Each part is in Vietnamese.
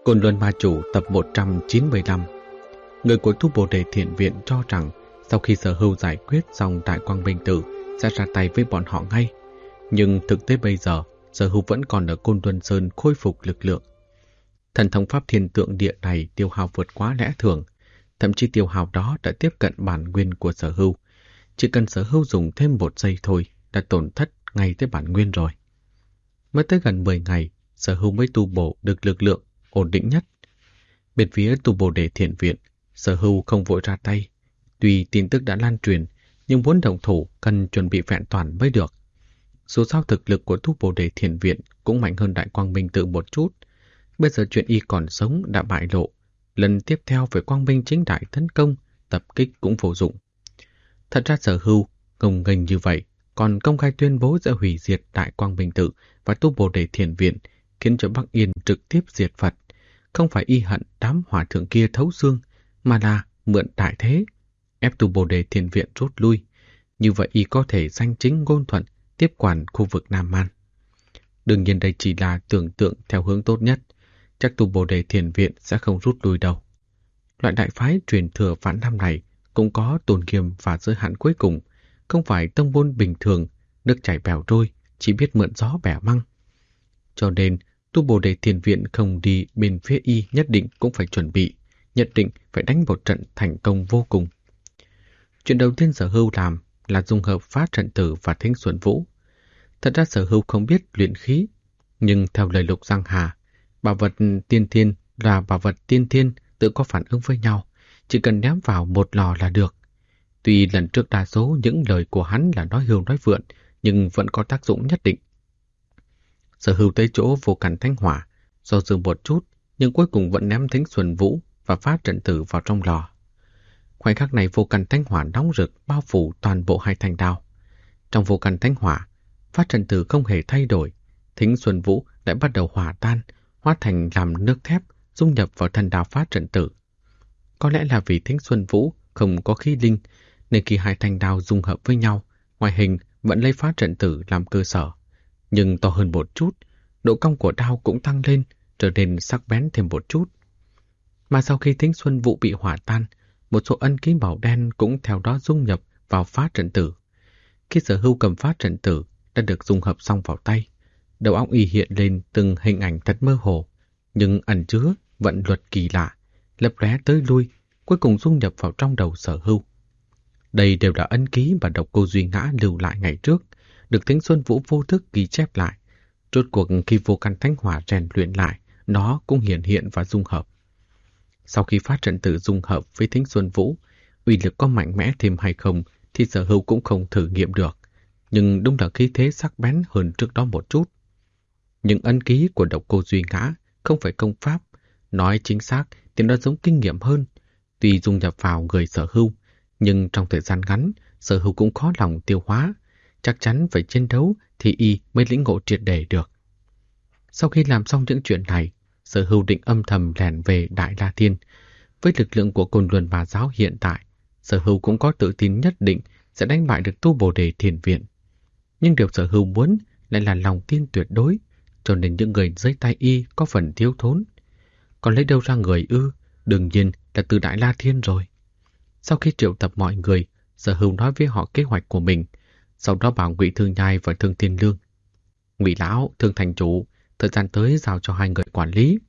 Côn Luân Ma Chủ tập 195. Người của Tu Bồ Đề Thiện Viện cho rằng sau khi Sở Hưu giải quyết xong Đại Quang Minh Tử sẽ ra tay với bọn họ ngay. Nhưng thực tế bây giờ, Sở Hưu vẫn còn ở Côn Luân Sơn khôi phục lực lượng. Thần thông pháp thiên tượng địa này tiêu hao vượt quá lẽ thường, thậm chí tiêu hao đó đã tiếp cận bản nguyên của Sở Hưu. Chỉ cần Sở Hưu dùng thêm 1 giây thôi đã tổn thất ngay tới bản nguyên rồi. Mới tới gần 10 ngày, Sở Hưu mới tu bổ được lực lượng ổn định nhất. Bên phía Tu Bồ Đề Thiện Viện, Sở Hưu không vội ra tay. Tuy tin tức đã lan truyền, nhưng muốn động thủ cần chuẩn bị vẹn toàn mới được. Dù sao thực lực của Tu Bồ Đề Thiện Viện cũng mạnh hơn Đại Quang Minh Tự một chút. Bây giờ chuyện y còn sống đã bại lộ. Lần tiếp theo phải Quang Minh chính đại tấn công, tập kích cũng vô dụng. Thật ra Sở Hưu ngông nghênh như vậy, còn công khai tuyên bố sẽ hủy diệt Đại Quang Minh Tự và Tu Bồ Đề Thiện Viện, khiến cho Bắc Yên trực tiếp diệt Phật. Không phải y hận đám hòa thượng kia thấu xương, mà là mượn đại thế, ép Tu Bồ Đề Thiện Viện rút lui. Như vậy y có thể danh chính ngôn thuận tiếp quản khu vực Nam Man. Đương nhiên đây chỉ là tưởng tượng theo hướng tốt nhất, chắc Tu Bồ Đề Thiện Viện sẽ không rút lui đâu. Loại đại phái truyền thừa Vạn Nam này cũng có tôn nghiêm và giới hạn cuối cùng, không phải tông môn bình thường, nước chảy bèo trôi, chỉ biết mượn gió bẻ măng. Cho nên, Tu Bồ Đề Thiện Viện không đi bên phía y nhất định cũng phải chuẩn bị, nhất định phải đánh một trận thành công vô cùng. Chuyện đầu tiên Sở Hưu làm là dung hợp Phá Trận Tử và Thính Xuân Vũ. Thật ra Sở Hưu không biết luyện khí, nhưng theo lời Lục Giang Hà, bảo vật tiên thiên và bảo vật tiên thiên tự có phản ứng với nhau, chỉ cần ném vào một lò là được. Tuy lần trước đa số những lời của hắn là nói hưu nói vượn, nhưng vẫn có tác dụng nhất định. Sở Hưu tới chỗ Vô Căn Thánh Hỏa, do dự một chút, nhưng cuối cùng vẫn ném Thính Xuân Vũ và Phá Trận Tử vào trong lò. Khoảnh khắc này Vô Căn Thánh Hỏa nóng rực bao phủ toàn bộ 2 thanh đao. Trong Vô Căn Thánh Hỏa, Phá Trận Tử không hề thay đổi, Thính Xuân Vũ lại bắt đầu hòa tan, hóa thành làm nước thép, dung nhập vào thân đao Phá Trận Tử. Có lẽ là vì Thính Xuân Vũ không có khí linh, nên khi 2 thanh đao dung hợp với nhau, ngoại hình vẫn lấy Phá Trận Tử làm cơ sở, nhưng to hơn một chút, độ cong của đao cũng tăng lên, trở nên sắc bén thêm một chút. Mà sau khi Thính Xuân Vũ bị hỏa tan, một số ân ký màu đen cũng theo đó dung nhập vào Phá Trận Tử. Khi Sở Hưu cầm Phá Trận Tử đã được dung hợp xong vào tay, đầu óc y hiện lên từng hình ảnh thật mơ hồ, nhưng ẩn chứa vận luật kỳ lạ, lấp lóe tới lui, cuối cùng dung nhập vào trong đầu Sở Hưu. Đây đều là ân ký mà Độc Cô Duy Ngã lưu lại ngày trước, được Thính Xuân Vũ vô thức ghi chép lại. Rốt cuộc khi Vô Căn Thánh Hỏa rèn luyện lại, nó cũng hiện và dung hợp. Sau khi Phá Trận Tử dung hợp với Thính Xuân Vũ, uy lực có mạnh mẽ thêm hay không thì Sở Hưu cũng không thử nghiệm được, nhưng đúng là khí thế sắc bén hơn trước đó một chút. Nhưng ân ký của Độc Cô Duy Ngã không phải công pháp, nói chính xác thì nó giống kinh nghiệm hơn. Tuy dung nhập vào người Sở Hưu, nhưng trong thời gian ngắn, Sở Hưu cũng khó lòng tiêu hóa. Chắc chắn phải chiến đấu thì y mới lĩnh ngộ triệt để được. Sau khi làm xong những chuyện này, Sở Hưu định âm thầm lẻn về Đại La Thiên. Với lực lượng của Côn Luân Bà Giáo hiện tại, Sở Hưu cũng có tự tin nhất định sẽ đánh bại được Tu Bồ Đề Thiện Viện. Nhưng điều Sở Hưu muốn lại là lòng tin tuyệt đối, cho nên những người dưới tay y có phần thiếu thốn. Còn lấy đâu ra người ư? Đương nhiên là từ Đại La Thiên rồi. Sau khi triệu tập mọi người, Sở Hưu nói với họ kế hoạch của mình, sau đó bảo Ngụy Thương Nhai và Thương Thiên Lương: Ngụy lão, Thương thành chủ, thời gian tới giao cho 2 người quản lý.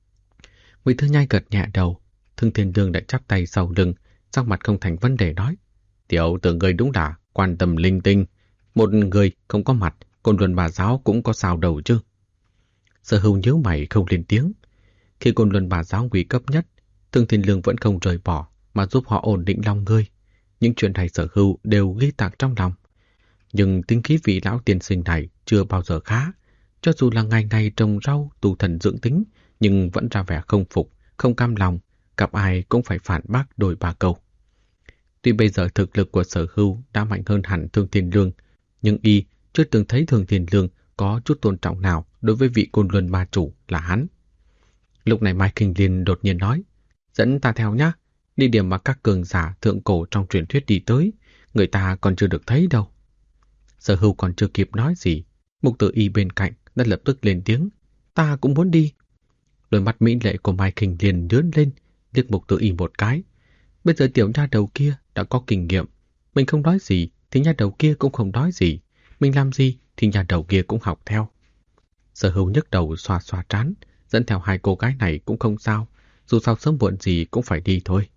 Ngụy Thương Nhai gật nhẹ đầu, Thương Thiên Lương đã chắp tay sau lưng, sắc mặt không thành vấn đề nói: Tiểu tử người đúng là quan tâm linh tinh, một người không có mặt, Côn Luân Bà Giáo cũng có sao đầu chứ. Sở Hưu nhíu mày không lên tiếng. Khi Côn Luân Bà Giáo nguy cấp nhất, Thương Thiên Lương vẫn không rời bỏ mà giúp họ ổn định lòng người. Những chuyện này Sở Hưu đều ghi tạc trong lòng. Nhưng tính khí vị lão tiên sinh này chưa bao giờ khá. Cho dù là ngày ngày trồng rau tu thần dưỡng tính, nhưng vẫn ra vẻ không phục, không cam lòng, gặp ai cũng phải phản bác đôi ba câu. Tuy bây giờ thực lực của Sở Hưu đã mạnh hơn hẳn Thương Thiên Lương, nhưng y chưa từng thấy Thương Thiên Lương có chút tôn trọng nào đối với vị Côn Luân Ma Chủ là hắn. Lúc này Mai Kinh Liên đột nhiên nói: Dẫn ta theo nhá, đi điểm mà các cường giả thượng cổ trong truyền thuyết đi tới, người ta còn chưa được thấy đâu. Sở Hưu còn chưa kịp nói gì, Mục Tử Y bên cạnh đã lập tức lên tiếng: Ta cũng muốn đi. Đôi mắt mỹ lệ của Mai Kinh liền nhướng lên, liếc Mục Tử Y một cái. Bây giờ tiểu nha đầu kia đã có kinh nghiệm. Mình không nói gì thì nha đầu kia cũng không nói gì. Mình làm gì thì nha đầu kia cũng học theo. Sở Hưu nhấc đầu xoa xoa trán, dẫn theo hai cô gái này cũng không sao. Dù sao sớm muộn gì cũng phải đi thôi.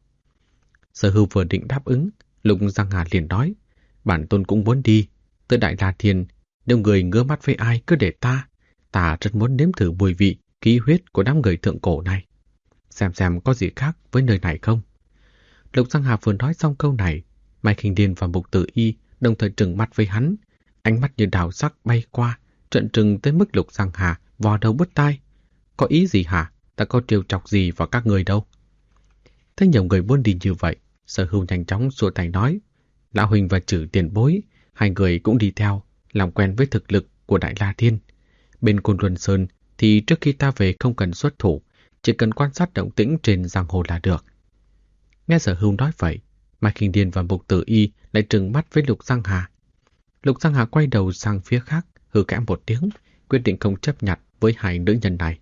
Sở Hưu vừa định đáp ứng, Lục Giang Hà liền nói, bản tôn cũng muốn đi. Tới Đại La Thiên, nếu người ngứa mắt với ai cứ để ta rất muốn nếm thử mùi vị khí huyết của đám người thượng cổ này. Xem có gì khác với nơi này không. Lục Giang Hà vừa nói xong câu này, Mai Khinh Điên và Mục Tử Y đồng thời trừng mắt với hắn, ánh mắt như đào sắc bay qua, trợn trừng tới mức Lục Giang Hà vò đầu bứt tai. Có ý gì hả? Ta có trêu chọc gì vào các người đâu. Thấy nhiều người muốn đi như vậy, Sở Hưu nhanh chóng xua tay nói, Lão Huỳnh và Trử tiền bối, hai người cũng đi theo, làm quen với thực lực của Đại La Thiên. Bên Côn Luân Sơn thì trước khi ta về không cần xuất thủ, chỉ cần quan sát động tĩnh trên giang hồ là được. Nghe Sở Hưu nói vậy, Mai Khinh Điên và Mục Tử Y lại trừng mắt với Lục Giang Hà. Lục Giang Hà quay đầu sang phía khác, hừ kẽ một tiếng, quyết định không chấp nhặt với hai nữ nhân này.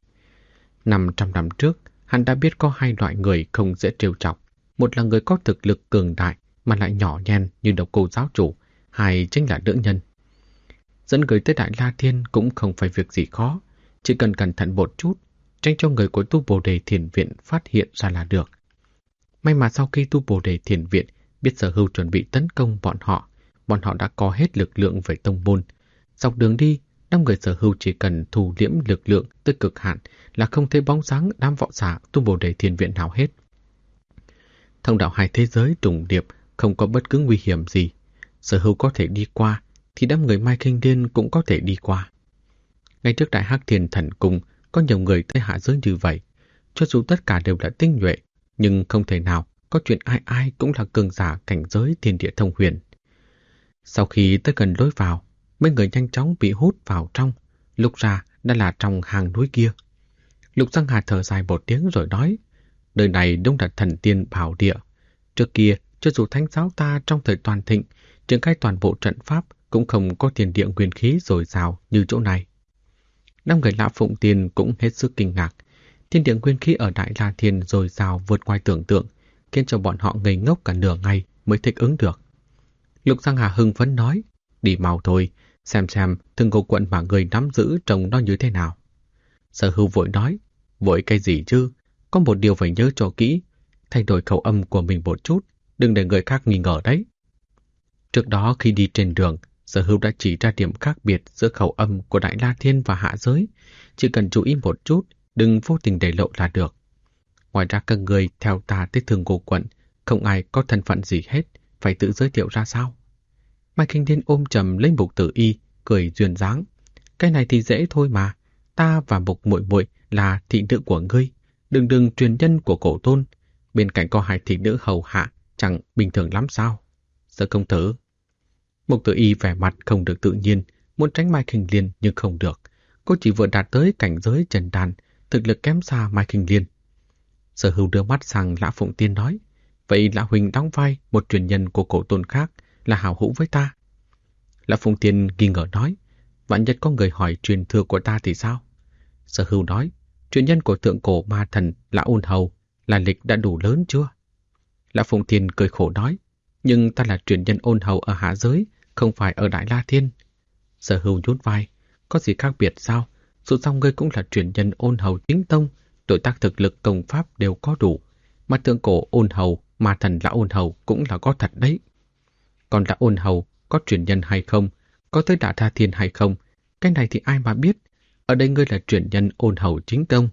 500 năm trước, hắn đã biết có hai loại người không dễ trêu chọc. Một là người có thực lực cường đại mà lại nhỏ nhen như Độc Cô giáo chủ, hai chính là nữ nhân. Dẫn người tới Đại La Thiên cũng không phải việc gì khó, chỉ cần cẩn thận một chút, tránh cho người của Tu Bồ Đề Thiền Viện phát hiện ra là được. May mà sau khi Tu Bồ Đề Thiền Viện biết Sở Hưu chuẩn bị tấn công bọn họ đã có hết lực lượng về tông môn. Dọc đường đi, đám người Sở Hưu chỉ cần thu liễm lực lượng tới cực hạn là không thấy bóng dáng đám võ giả Tu Bồ Đề Thiền Viện nào hết. Thông đạo hai thế giới trùng điệp, không có bất cứ nguy hiểm gì. Sở Hưu có thể đi qua, thì đám người Mai Khinh Điên cũng có thể đi qua. Ngay trước Đại Hắc Thiên Thần Cung có nhiều người tới hạ giới như vậy. Cho dù tất cả đều là tinh nhuệ, nhưng không thể nào có chuyện ai ai cũng là cường giả cảnh giới thiên địa thông huyền. Sau khi tới gần lối vào, mấy người nhanh chóng bị hút vào trong, lúc ra đã là trong hang núi kia. Lục Giang Hà thở dài một tiếng rồi nói, nơi này đúng là thần tiên bảo địa. Trước kia, cho dù thánh giáo ta trong thời toàn thịnh, triển khai toàn bộ trận pháp cũng không có thiên địa nguyên khí dồi dào như chỗ này. Năm người Lã Phụng Tiên cũng hết sức kinh ngạc. Thiên địa nguyên khí ở Đại La Thiên dồi dào vượt ngoài tưởng tượng, khiến cho bọn họ ngây ngốc cả nửa ngày mới thích ứng được. Lục Giang Hà hưng phấn nói, đi mau thôi, xem Thương Ngô quận mà người nắm giữ trông nó như thế nào. Sở Hưu vội nói, vội cái gì chứ, có một điều phải nhớ cho kỹ, thay đổi khẩu âm của mình một chút, đừng để người khác nghi ngờ đấy. Trước đó khi đi trên đường, Sở Hưu đã chỉ ra điểm khác biệt giữa khẩu âm của Đại La Thiên và hạ giới, chỉ cần chú ý một chút, đừng vô tình để lộ là được. Ngoài ra các người theo ta tới Thương Ngô quận, không ai có thân phận gì hết, phải tự giới thiệu ra sao. Mai Khinh Điên ôm chầm lấy Mục Tử Y, cười duyên dáng. Cái này thì dễ thôi mà, ta và Mục muội muội là thị nữ của ngươi, đừng truyền nhân của cổ tôn, bên cạnh có hai thị nữ hầu hạ, chẳng bình thường lắm sao? Sợ công tử. Mục Tử Y vẻ mặt không được tự nhiên, muốn tránh Mai Khinh Liên nhưng không được. Cô chỉ vừa đạt tới cảnh giới trần đàn, thực lực kém xa Mai Khinh Liên. Sở Hưu đưa mắt sang Lã Phụng Tiên nói, vậy Lã Huỳnh đóng vai một truyền nhân của cổ tôn khác là hảo hữu với ta. Lã Phụng Tiên nghi ngờ nói, vạn nhất có người hỏi truyền thừa của ta thì sao? Sở Hưu nói, truyền nhân của thượng cổ ma thần Lã Ôn Hầu là lịch đã đủ lớn chưa? Lã Phụng Tiên cười khổ nói, nhưng ta là truyền nhân Ôn Hầu ở hạ giới, không phải ở Đại La Thiên. Sở Hưu nhún vai, có gì khác biệt sao? Dù sao ngươi cũng là truyền nhân Ôn Hầu chính tông, tuổi tác thực lực công pháp đều có đủ, mà thượng cổ Ôn Hầu, ma thần Lã Ôn Hầu cũng là có thật đấy. Còn Lã Ôn Hầu có truyền nhân hay không, có tới Đại La Thiên hay không, cái này thì ai mà biết. Ở đây ngươi là truyền nhân Ôn Hầu chính tông.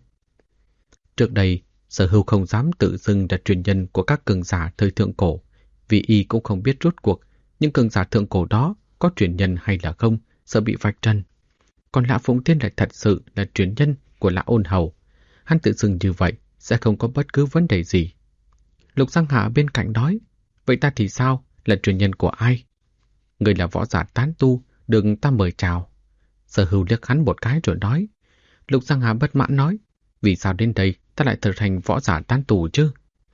Trước đây, Sở Hưu không dám tự xưng là truyền nhân của các cường giả thời thượng cổ, vì y cũng không biết rốt cuộc những cường giả thượng cổ đó có truyền nhân hay là không, sợ bị vạch trần. Còn Lã Phụng Tiên lại thật sự là truyền nhân của Lã Ôn Hầu. Hắn tự xưng như vậy sẽ không có bất cứ vấn đề gì. Lục Giang Hạ bên cạnh nói, vậy ta thì sao, là truyền nhân của ai? Người là võ giả tán tu, đừng ta mời chào. Sở Hưu liếc hắn một cái rồi nói. Lục Giang Hạ bất mãn nói, vì sao đến đây ta lại trở thành võ giả tán tu chứ?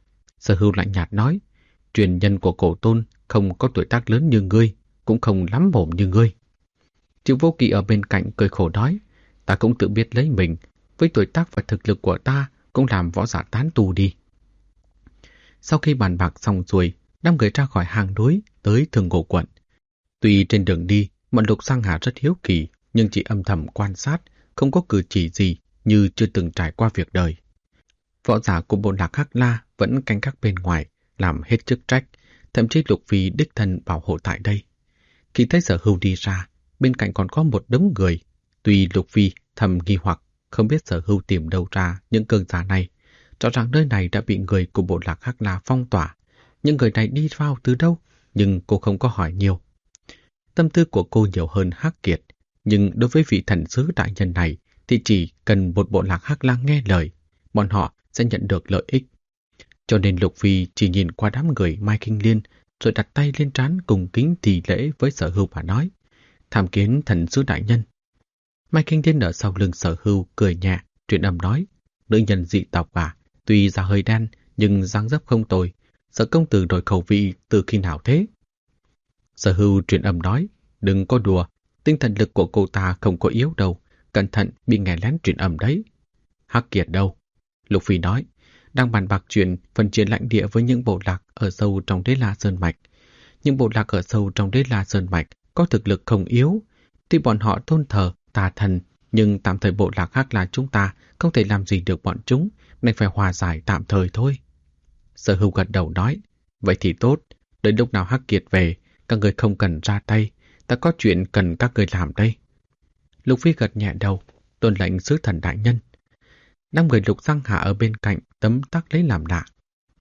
Sở Hưu lạnh nhạt nói, truyền nhân của cổ tôn không có tuổi tác lớn như ngươi, cũng không lắm mồm như ngươi. Triệu Vô Kỵ ở bên cạnh cười khổ nói, ta cũng tự biết lấy mình, với tuổi tác và thực lực của ta cũng làm võ giả tán tu đi. Sau khi bàn bạc xong xuôi, đám người ra khỏi hang núi tới Thường Ngộ Quận. Tuy trên đường đi, bọn Lục Giang Hà rất hiếu kỳ, nhưng chỉ âm thầm quan sát, không có cử chỉ gì như chưa từng trải qua việc đời. Võ giả của bộ lạc Hắc La vẫn canh gác bên ngoài, làm hết chức trách, thậm chí Lục Phi đích thân bảo hộ tại đây. Khi thấy Sở Hưu đi ra, bên cạnh còn có một đống người. Tuy Lục Phi thầm nghi hoặc, không biết Sở Hưu tìm đâu ra những cường giả này. Rõ ràng nơi này đã bị người của bộ lạc Hắc La phong tỏa. Những người này đi vào từ đâu, nhưng cô không có hỏi nhiều. Tâm tư của cô nhiều hơn Hắc Kiệt, nhưng đối với vị thần sứ đại nhân này thì chỉ cần một bộ lạc Hắc La nghe lời, bọn họ sẽ nhận được lợi ích. Cho nên Lục Phi chỉ nhìn qua đám người Mai Kinh Liên, rồi đặt tay lên trán cùng kính thì lễ với Sở Hưu và nói: "Tham kiến thần sứ đại nhân." Mai Kinh Liên ở sau lưng Sở Hưu cười nhẹ, truyền âm nói: "Nữ nhân dị tộc à, tuy da hơi đen nhưng dáng dấp không tồi. Sở công tử đổi khẩu vị từ khi nào thế?" Sở Hưu truyền âm nói: "Đừng có đùa, tinh thần lực của cô ta không có yếu đâu, cẩn thận bị nghe lén truyền âm đấy." "Hắc Kiệt đâu?" Lục Phi nói: "Đang bàn bạc chuyện phân chia lãnh địa với những bộ lạc ở sâu trong Đế La Sơn Mạch. Những bộ lạc ở sâu trong Đế La Sơn Mạch có thực lực không yếu, tuy bọn họ tôn thờ tà thần, nhưng tạm thời bộ lạc Hắc La chúng ta không thể làm gì được bọn chúng, nên phải hòa giải tạm thời thôi." Sở Hưu gật đầu nói: "Vậy thì tốt, đến lúc nào Hắc Kiệt về, các người không cần ra tay, ta có chuyện cần các người làm đây." Lục Phi gật nhẹ đầu, tuân lệnh sứ thần đại nhân. Năm người Lục Giang Hà ở bên cạnh tấm tắc lấy làm lạ.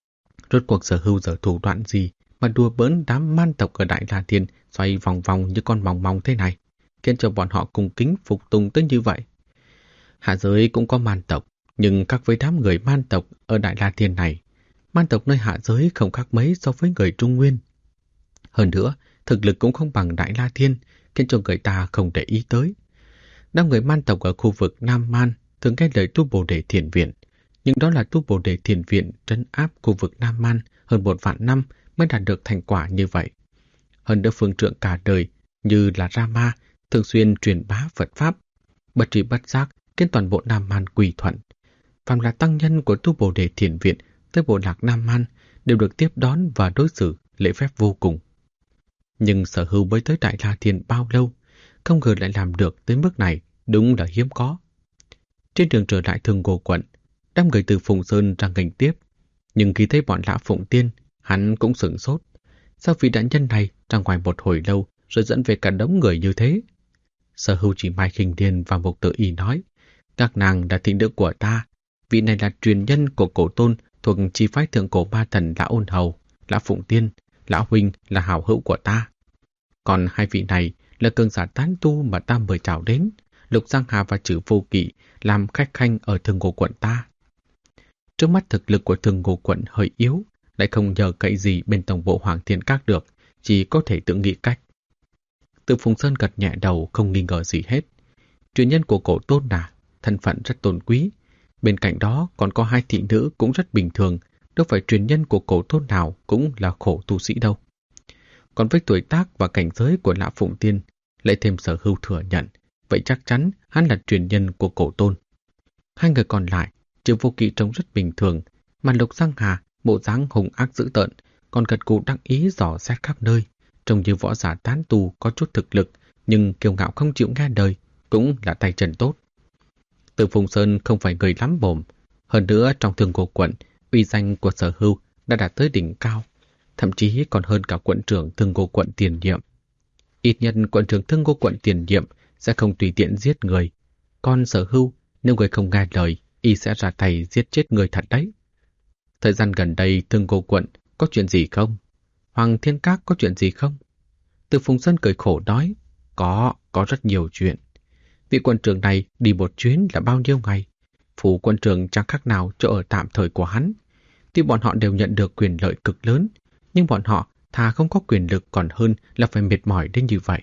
Rốt cuộc Sở Hưu giở thủ đoạn gì mà đùa bỡn đám man tộc ở Đại La Thiên xoay vòng vòng như con mòng mòng thế này, khiến cho bọn họ cung kính phục tùng tới như vậy. Hạ giới cũng có man tộc, nhưng khác với đám người man tộc ở Đại La Thiên này, man tộc nơi hạ giới không khác mấy so với người Trung Nguyên. Hơn nữa, thực lực cũng không bằng Đại La Thiên, khiến cho người ta không để ý tới. Đám người man tộc ở khu vực Nam Man thường nghe lời Tu Bồ Đề Thiền Viện, nhưng đó là Tu Bồ Đề Thiền Viện trấn áp khu vực Nam Man hơn 1 vạn năm mới đạt được thành quả như vậy. Hơn nữa phương trượng cả đời như là Rama thường xuyên truyền bá Phật Pháp, bất tri bất giác khiến toàn bộ Nam Man quỳ thuận. Phàm là tăng nhân của Tu Bồ Đề Thiền Viện tới bộ lạc Nam Man đều được tiếp đón và đối xử lễ phép vô cùng. Nhưng Sở Hưu mới tới Đại La Thiên bao lâu, không ngờ lại làm được tới mức này, đúng là hiếm có. Trên đường trở lại Thường Ngộ Quận, đám người từ Phùng Sơn ra nghênh tiếp, nhưng khi thấy bọn Lã Phụng Tiên, hắn cũng sửng sốt. Sao vị đại nhân này ra ngoài một hồi lâu rồi dẫn về cả đống người như thế? Sở Hưu chỉ Mai Khinh Điên và Mục Tử Y nói: "Các nàng là thị nữ của ta, vị này là truyền nhân của cổ tôn thuộc chi phái thượng cổ ba thần Lã Ôn Hầu, Lã Phụng Tiên, Lã huynh là hảo hữu của ta. Còn hai vị này là cường giả tán tu mà ta mời chào đến, Lục Giang Hà và Trử Vô Kỵ làm khách khanh ở Thường Ngộ Quận ta." Trước mắt thực lực của Thường Ngộ Quận hơi yếu, lại không nhờ cậy gì bên tổng bộ Hoàng Thiên Các được, chỉ có thể tự nghĩ cách. Từ Phùng Sơn gật nhẹ đầu không nghi ngờ gì hết. Truyền nhân của cổ tôn là thân phận rất tôn quý, bên cạnh đó còn có 2 thị nữ cũng rất bình thường, đâu phải truyền nhân của cổ tôn nào cũng là khổ tu sĩ đâu. Còn với tuổi tác và cảnh giới của Lã Phụng Tiên, lại thêm Sở Hưu thừa nhận, vậy chắc chắn hắn là truyền nhân của cổ tôn. 2 người còn lại, Trừ Vô Kỵ trông rất bình thường, mà Lục Giang Hà bộ dáng hung ác dữ tợn, còn gật gù đắc ý dò xét khắp nơi, trông như võ giả tán tu có chút thực lực, nhưng kiêu ngạo không chịu nghe đời, cũng là tay chân tốt. Từ Phùng Sơn không phải người lắm mồm, hơn nữa trong Thường Ngộ Quận, uy danh của Sở Hưu đã đạt tới đỉnh cao, thậm chí còn hơn cả quận trưởng Thường Ngộ Quận tiền nhiệm. Ít nhất quận trưởng Thường Ngộ Quận tiền nhiệm sẽ không tùy tiện giết người, còn Sở Hưu nếu người không nghe lời, y sẽ ra tay giết chết người thật đấy. Thời gian gần đây Thường Ngộ Quận có chuyện gì không? Hoàng Thiên Các có chuyện gì không? Từ Phùng Sơn cười khổ nói: Có rất nhiều chuyện. Vị quận trưởng này đi một chuyến là bao nhiêu ngày? Phủ quận trưởng chẳng khác nào chỗ ở tạm thời của hắn. Tuy bọn họ đều nhận được quyền lợi cực lớn, nhưng bọn họ thà không có quyền lực còn hơn là phải mệt mỏi đến như vậy.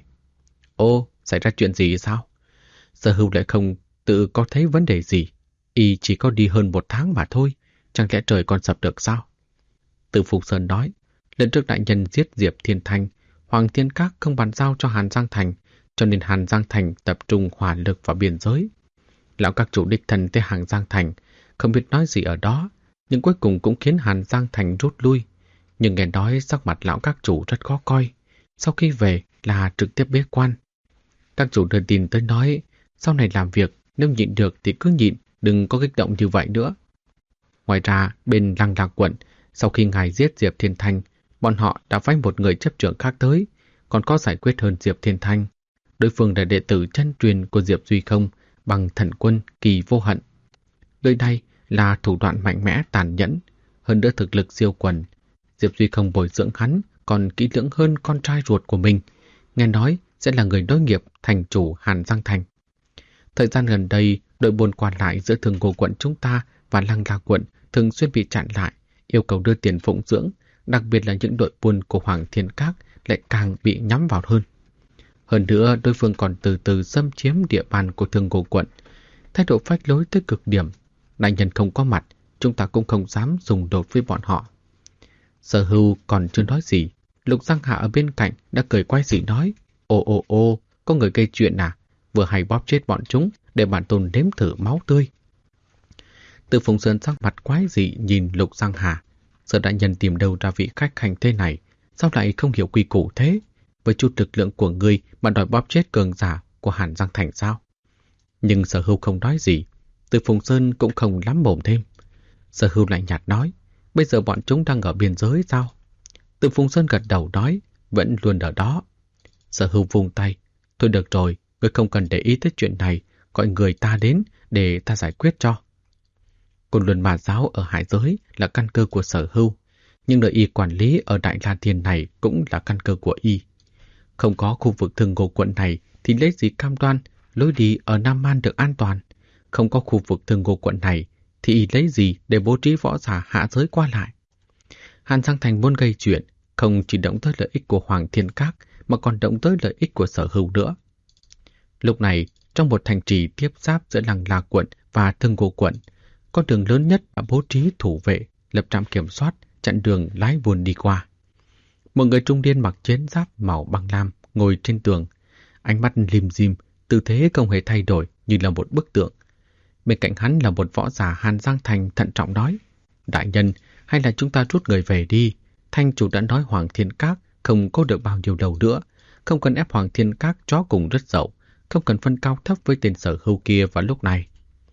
Ô, xảy ra chuyện gì sao? Sở Hưu lại không tự có thấy vấn đề gì. Y chỉ có đi hơn 1 tháng mà thôi, chẳng lẽ trời còn sập được sao? Từ Phục Sơn nói, lần trước đại nhân giết Diệp Thiên Thanh, Hoàng Thiên Các không bàn giao cho Hàn Giang Thành, cho nên Hàn Giang Thành tập trung hỏa lực vào biên giới. Lão các chủ đích thân tới Hàn Giang Thành, không biết nói gì ở đó, nhưng cuối cùng cũng khiến Hàn Giang Thành rút lui. Nhưng nghe nói sắc mặt lão các chủ rất khó coi, sau khi về là trực tiếp bế quan. Các chủ đưa tin tới nói, sau này làm việc, nếu nhịn được thì cứ nhịn, đừng có kích động như vậy nữa. Ngoài ra, bên Lăng Lạc quận, sau khi ngài giết Diệp Thiên Thanh, bọn họ đã phái một người chấp trưởng khác tới, còn có giải quyết hơn Diệp Thiên Thanh. Đối phương là đệ tử chân truyền của Diệp Duy Không bằng thần quân Kỳ Vô Hận. Nơi đây là thủ đoạn mạnh mẽ tàn nhẫn, hơn nữa thực lực siêu quần. Diệp Duy Không bồi dưỡng hắn còn kỹ lưỡng hơn con trai ruột của mình, nghe nói sẽ là người nối nghiệp thành chủ Hàn Giang Thành. Thời gian gần đây, đội buôn qua lại giữa Thường Ngô quận chúng ta và Lăng La quận thường xuyên bị chặn lại, yêu cầu đưa tiền phụng dưỡng, đặc biệt là những đội buôn của Hoàng Thiên Các lại càng bị nhắm vào hơn. Hơn nữa, đối phương còn từ từ xâm chiếm địa bàn của Thường Ngô quận, thái độ phách lối tới cực điểm. Đại nhân không có mặt, chúng ta cũng không dám dùng đột với bọn họ. Sở Hưu còn chưa nói gì, Lục Giang Hạ ở bên cạnh đã cười quay dị nói: Ô, có người gây chuyện à? Vừa hay bóp chết bọn chúng để bản tôn nếm thử máu tươi. Từ Phùng Sơn sắc mặt quái dị nhìn Lục Giang Hạ. Sở đại nhân tìm đâu ra vị khách hành thế này, sao lại không hiểu quy củ thế? Với chút lực lượng của ngươi mà đòi bóp chết cường giả của Hàn Giang Thành sao? Nhưng Sở Hưu không nói gì, Từ Phùng Sơn cũng không lắm mồm thêm. Sở Hưu lạnh nhạt nói: Bây giờ bọn chúng đang ở biên giới sao? Từ Phùng Sơn gật đầu nói: Vẫn luôn ở đó. Sở Hưu vung tay: Thôi được rồi, ngươi không cần để ý tới chuyện này, gọi người ta đến để ta giải quyết cho. Côn Luân Ma Giáo ở hải giới là căn cơ của Sở Hưu, nhưng nơi y quản lý ở Đại La Thiên này cũng là căn cơ của y. Không có khu vực Thường Ngô quận này thì lấy gì cam đoan lối đi ở Nam Man được an toàn? Không có khu vực Thường Ngô quận này thì y lấy gì để bố trí võ giả hạ giới qua lại? Hàn Giang Thành muốn gây chuyện, không chỉ động tới lợi ích của Hoàng Thiên Các mà còn động tới lợi ích của Sở Hưu nữa. Lúc này, trong một thành trì tiếp giáp giữa Lăng La quận và Thường Ngô quận, con đường lớn nhất đã bố trí thủ vệ, lập trạm kiểm soát, chặn đường lái buôn đi qua. Một người trung niên mặc chiến giáp màu băng lam ngồi trên tường, ánh mắt lim dim, tư thế không hề thay đổi như là một bức tượng. Bên cạnh hắn là một võ giả Hàn Giang Thành thận trọng nói: Đại nhân, hay là chúng ta rút người về đi? Thanh chủ đã nói Hoàng Thiên Các không có được bao nhiêu đầu nữa, không cần ép Hoàng Thiên Các chó cùng rất dậu, không cần phân cao thấp với tên Sở Hưu kia vào lúc này.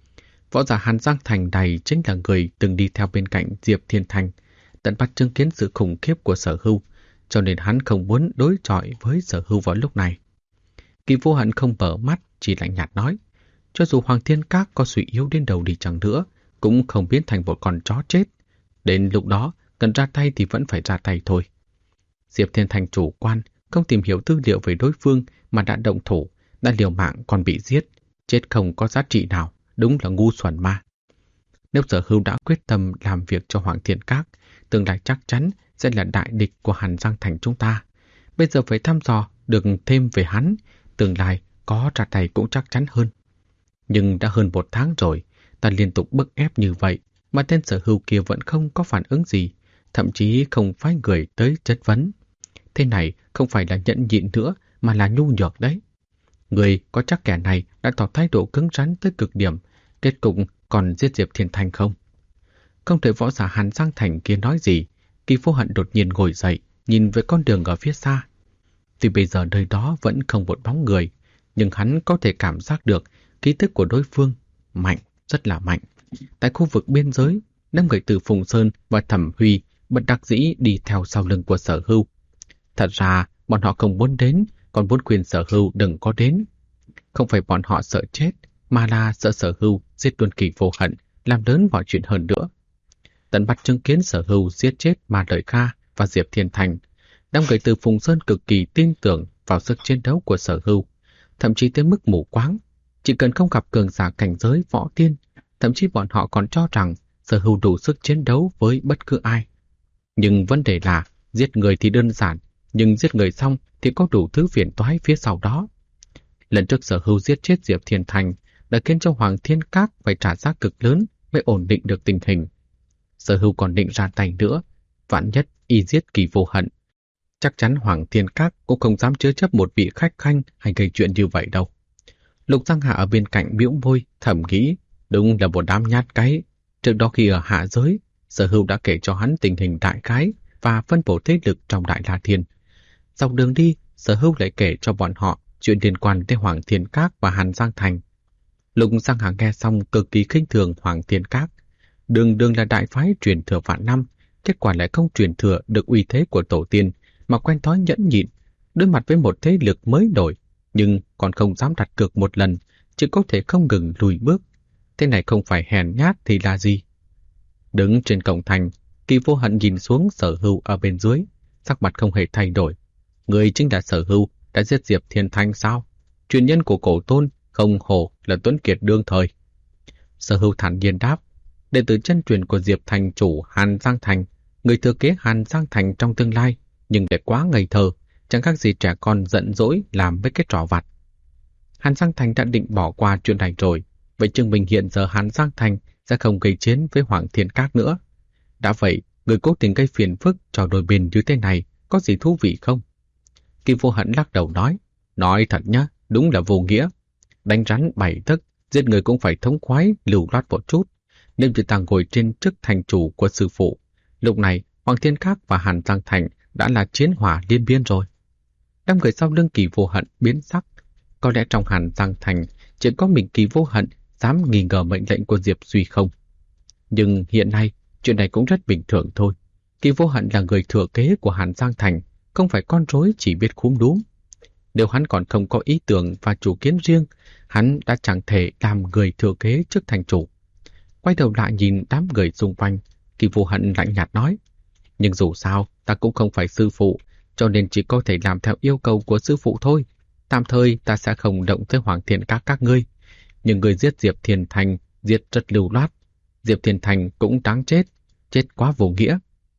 Võ giả Hàn Giang Thành này chính là người từng đi theo bên cạnh Diệp Thiên Thanh, tận mắt chứng kiến sự khủng khiếp của Sở Hưu, cho nên hắn không muốn đối chọi với Sở Hưu vào lúc này. Kỳ Vô Hận không mở mắt, chỉ lạnh nhạt nói: Cho dù Hoàng Thiên Các có suy yếu đến đầu đi chăng nữa, cũng không biến thành một con chó chết. Đến lúc đó, cần ra tay thì vẫn phải ra tay thôi. Diệp Thiên Thanh chủ quan, không tìm hiểu tư liệu về đối phương mà đã động thủ, đã liều mạng còn bị giết, chết không có giá trị nào, đúng là ngu xuẩn mà. Nếu Sở Hưu đã quyết tâm làm việc cho Hoàng Thiên Các, tương lai chắc chắn sẽ là đại địch của Hàn Giang Thành chúng ta. Bây giờ phải thăm dò được thêm về hắn, tương lai có ra tay cũng chắc chắn hơn. Nhưng đã hơn 1 tháng rồi, ta liên tục bức ép như vậy, mà tên Sở Hưu kia vẫn không có phản ứng gì, thậm chí không phái người tới chất vấn. Thế này không phải là nhẫn nhịn nữa, mà là nhu nhược đấy. Người có chắc kẻ này đã tỏ thái độ cứng rắn tới cực điểm, kết cục còn giết Diệp Thiên Thanh không? Không đợi võ giả Hàn Giang Thành kia nói gì, Kỳ Vô Hận đột nhiên ngồi dậy, nhìn về con đường ở phía xa. Tuy bây giờ nơi đó vẫn không một bóng người, nhưng hắn có thể cảm giác được khí tức của đối phương mạnh, rất là mạnh. Tại khu vực biên giới, 5 người từ Phùng Sơn và Thẩm Huy bất đắc dĩ đi theo sau lưng của Sở Hưu. Thật ra, bọn họ không muốn đến, còn muốn khuyên Sở Hưu đừng có đến. Không phải bọn họ sợ chết, mà là sợ Sở Hưu giết luôn Kỳ Vô Hận, làm lớn mọi chuyện hơn nữa. Tận mắt chứng kiến Sở Hưu giết chết Ma Lợi Kha và Diệp Thiên Thành, 5 người từ Phùng Sơn cực kỳ tin tưởng vào sức chiến đấu của Sở Hưu, thậm chí tới mức mù quáng. Chỉ cần không gặp cường giả cảnh giới võ tiên, thậm chí bọn họ còn cho rằng Sở Hưu đủ sức chiến đấu với bất cứ ai. Nhưng vấn đề là, giết người thì đơn giản, nhưng giết người xong thì có đủ thứ phiền toái phía sau đó. Lần trước Sở Hưu giết chết Diệp Thiên Thành đã khiến cho Hoàng Thiên Các phải trả giá cực lớn mới ổn định được tình hình. Sở Hưu còn định ra tay nữa, vạn nhất y giết Kỳ Vô Hận, chắc chắn Hoàng Thiên Các cũng không dám chứa chấp một vị khách khanh hay gây chuyện như vậy đâu. Lục Giang Hà ở bên cạnh bĩu môi, thầm nghĩ, đúng là một đám nhát cái. Trước đó khi ở hạ giới, Sở Hưu đã kể cho hắn tình hình đại khái và phân bổ thế lực trong Đại La Thiên. Dọc đường đi, Sở Hưu lại kể cho bọn họ chuyện liên quan tới Hoàng Thiên Các và Hàn Giang Thành. Lục Giang Hà nghe xong cực kỳ khinh thường Hoàng Thiên Các. Đường đường là đại phái truyền thừa vạn năm, kết quả lại không truyền thừa được uy thế của tổ tiên, mà quen thói nhẫn nhịn, đối mặt với một thế lực mới nổi, nhưng còn không dám đặt cược một lần, chỉ có thể không ngừng lùi bước. Thế này không phải hèn nhát thì là gì? Đứng trên cổng thành, Kỳ Vô Hận nhìn xuống Sở Hưu ở bên dưới, sắc mặt không hề thay đổi. Người chính là Sở Hưu đã giết Diệp Thiên Thanh sao? Truyền nhân của cổ tôn không hổ là tuấn kiệt đương thời. Sở Hưu thản nhiên đáp, đệ tử chân truyền của Diệp Thành chủ Hàn Giang Thành, người thừa kế Hàn Giang Thành trong tương lai, nhưng lại quá ngây thơ, chẳng khác gì trẻ con giận dỗi làm với cái trò vặt. Hàn Giang Thành đã định bỏ qua chuyện này rồi, vậy chứng minh hiện giờ Hàn Giang Thành sẽ không gây chiến với Hoàng Thiên Các nữa. Đã vậy, người cố tình gây phiền phức cho đôi bên như thế này có gì thú vị không? Kỳ Vô Hận lắc đầu nói thật nhá, đúng là vô nghĩa. Đánh rắn 7 tấc, giết người cũng phải thống khoái, lưu loát một chút. Nếu như ta ngồi trên chức thành chủ của sư phụ, lúc này Hoàng Thiên Các và Hàn Giang Thành đã là chiến hỏa liên biên rồi. Đám người sau lưng Kỳ Vô Hận biến sắc. Có lẽ trong Hàn Giang Thành chỉ có mình Kỳ Vô Hận dám nghi ngờ mệnh lệnh của Diệp Duy không. Nhưng hiện nay, chuyện này cũng rất bình thường thôi. Kỳ Vô Hận là người thừa kế của Hàn Giang Thành, không phải con rối chỉ biết khúm núm. Nếu hắn còn không có ý tưởng và chủ kiến riêng, hắn đã chẳng thể làm người thừa kế trước thành chủ. Quay đầu lại nhìn đám người xung quanh, Kỳ Vô Hận lạnh nhạt nói, nhưng dù sao, ta cũng không phải sư phụ, cho nên chỉ có thể làm theo yêu cầu của sư phụ thôi. Tạm thời ta sẽ không động tới Hoàng Thiên các ngươi. Nhưng người giết Diệp Thiên Thành, giết rất lưu loát. Diệp Thiên Thành cũng đáng chết, chết quá vô nghĩa.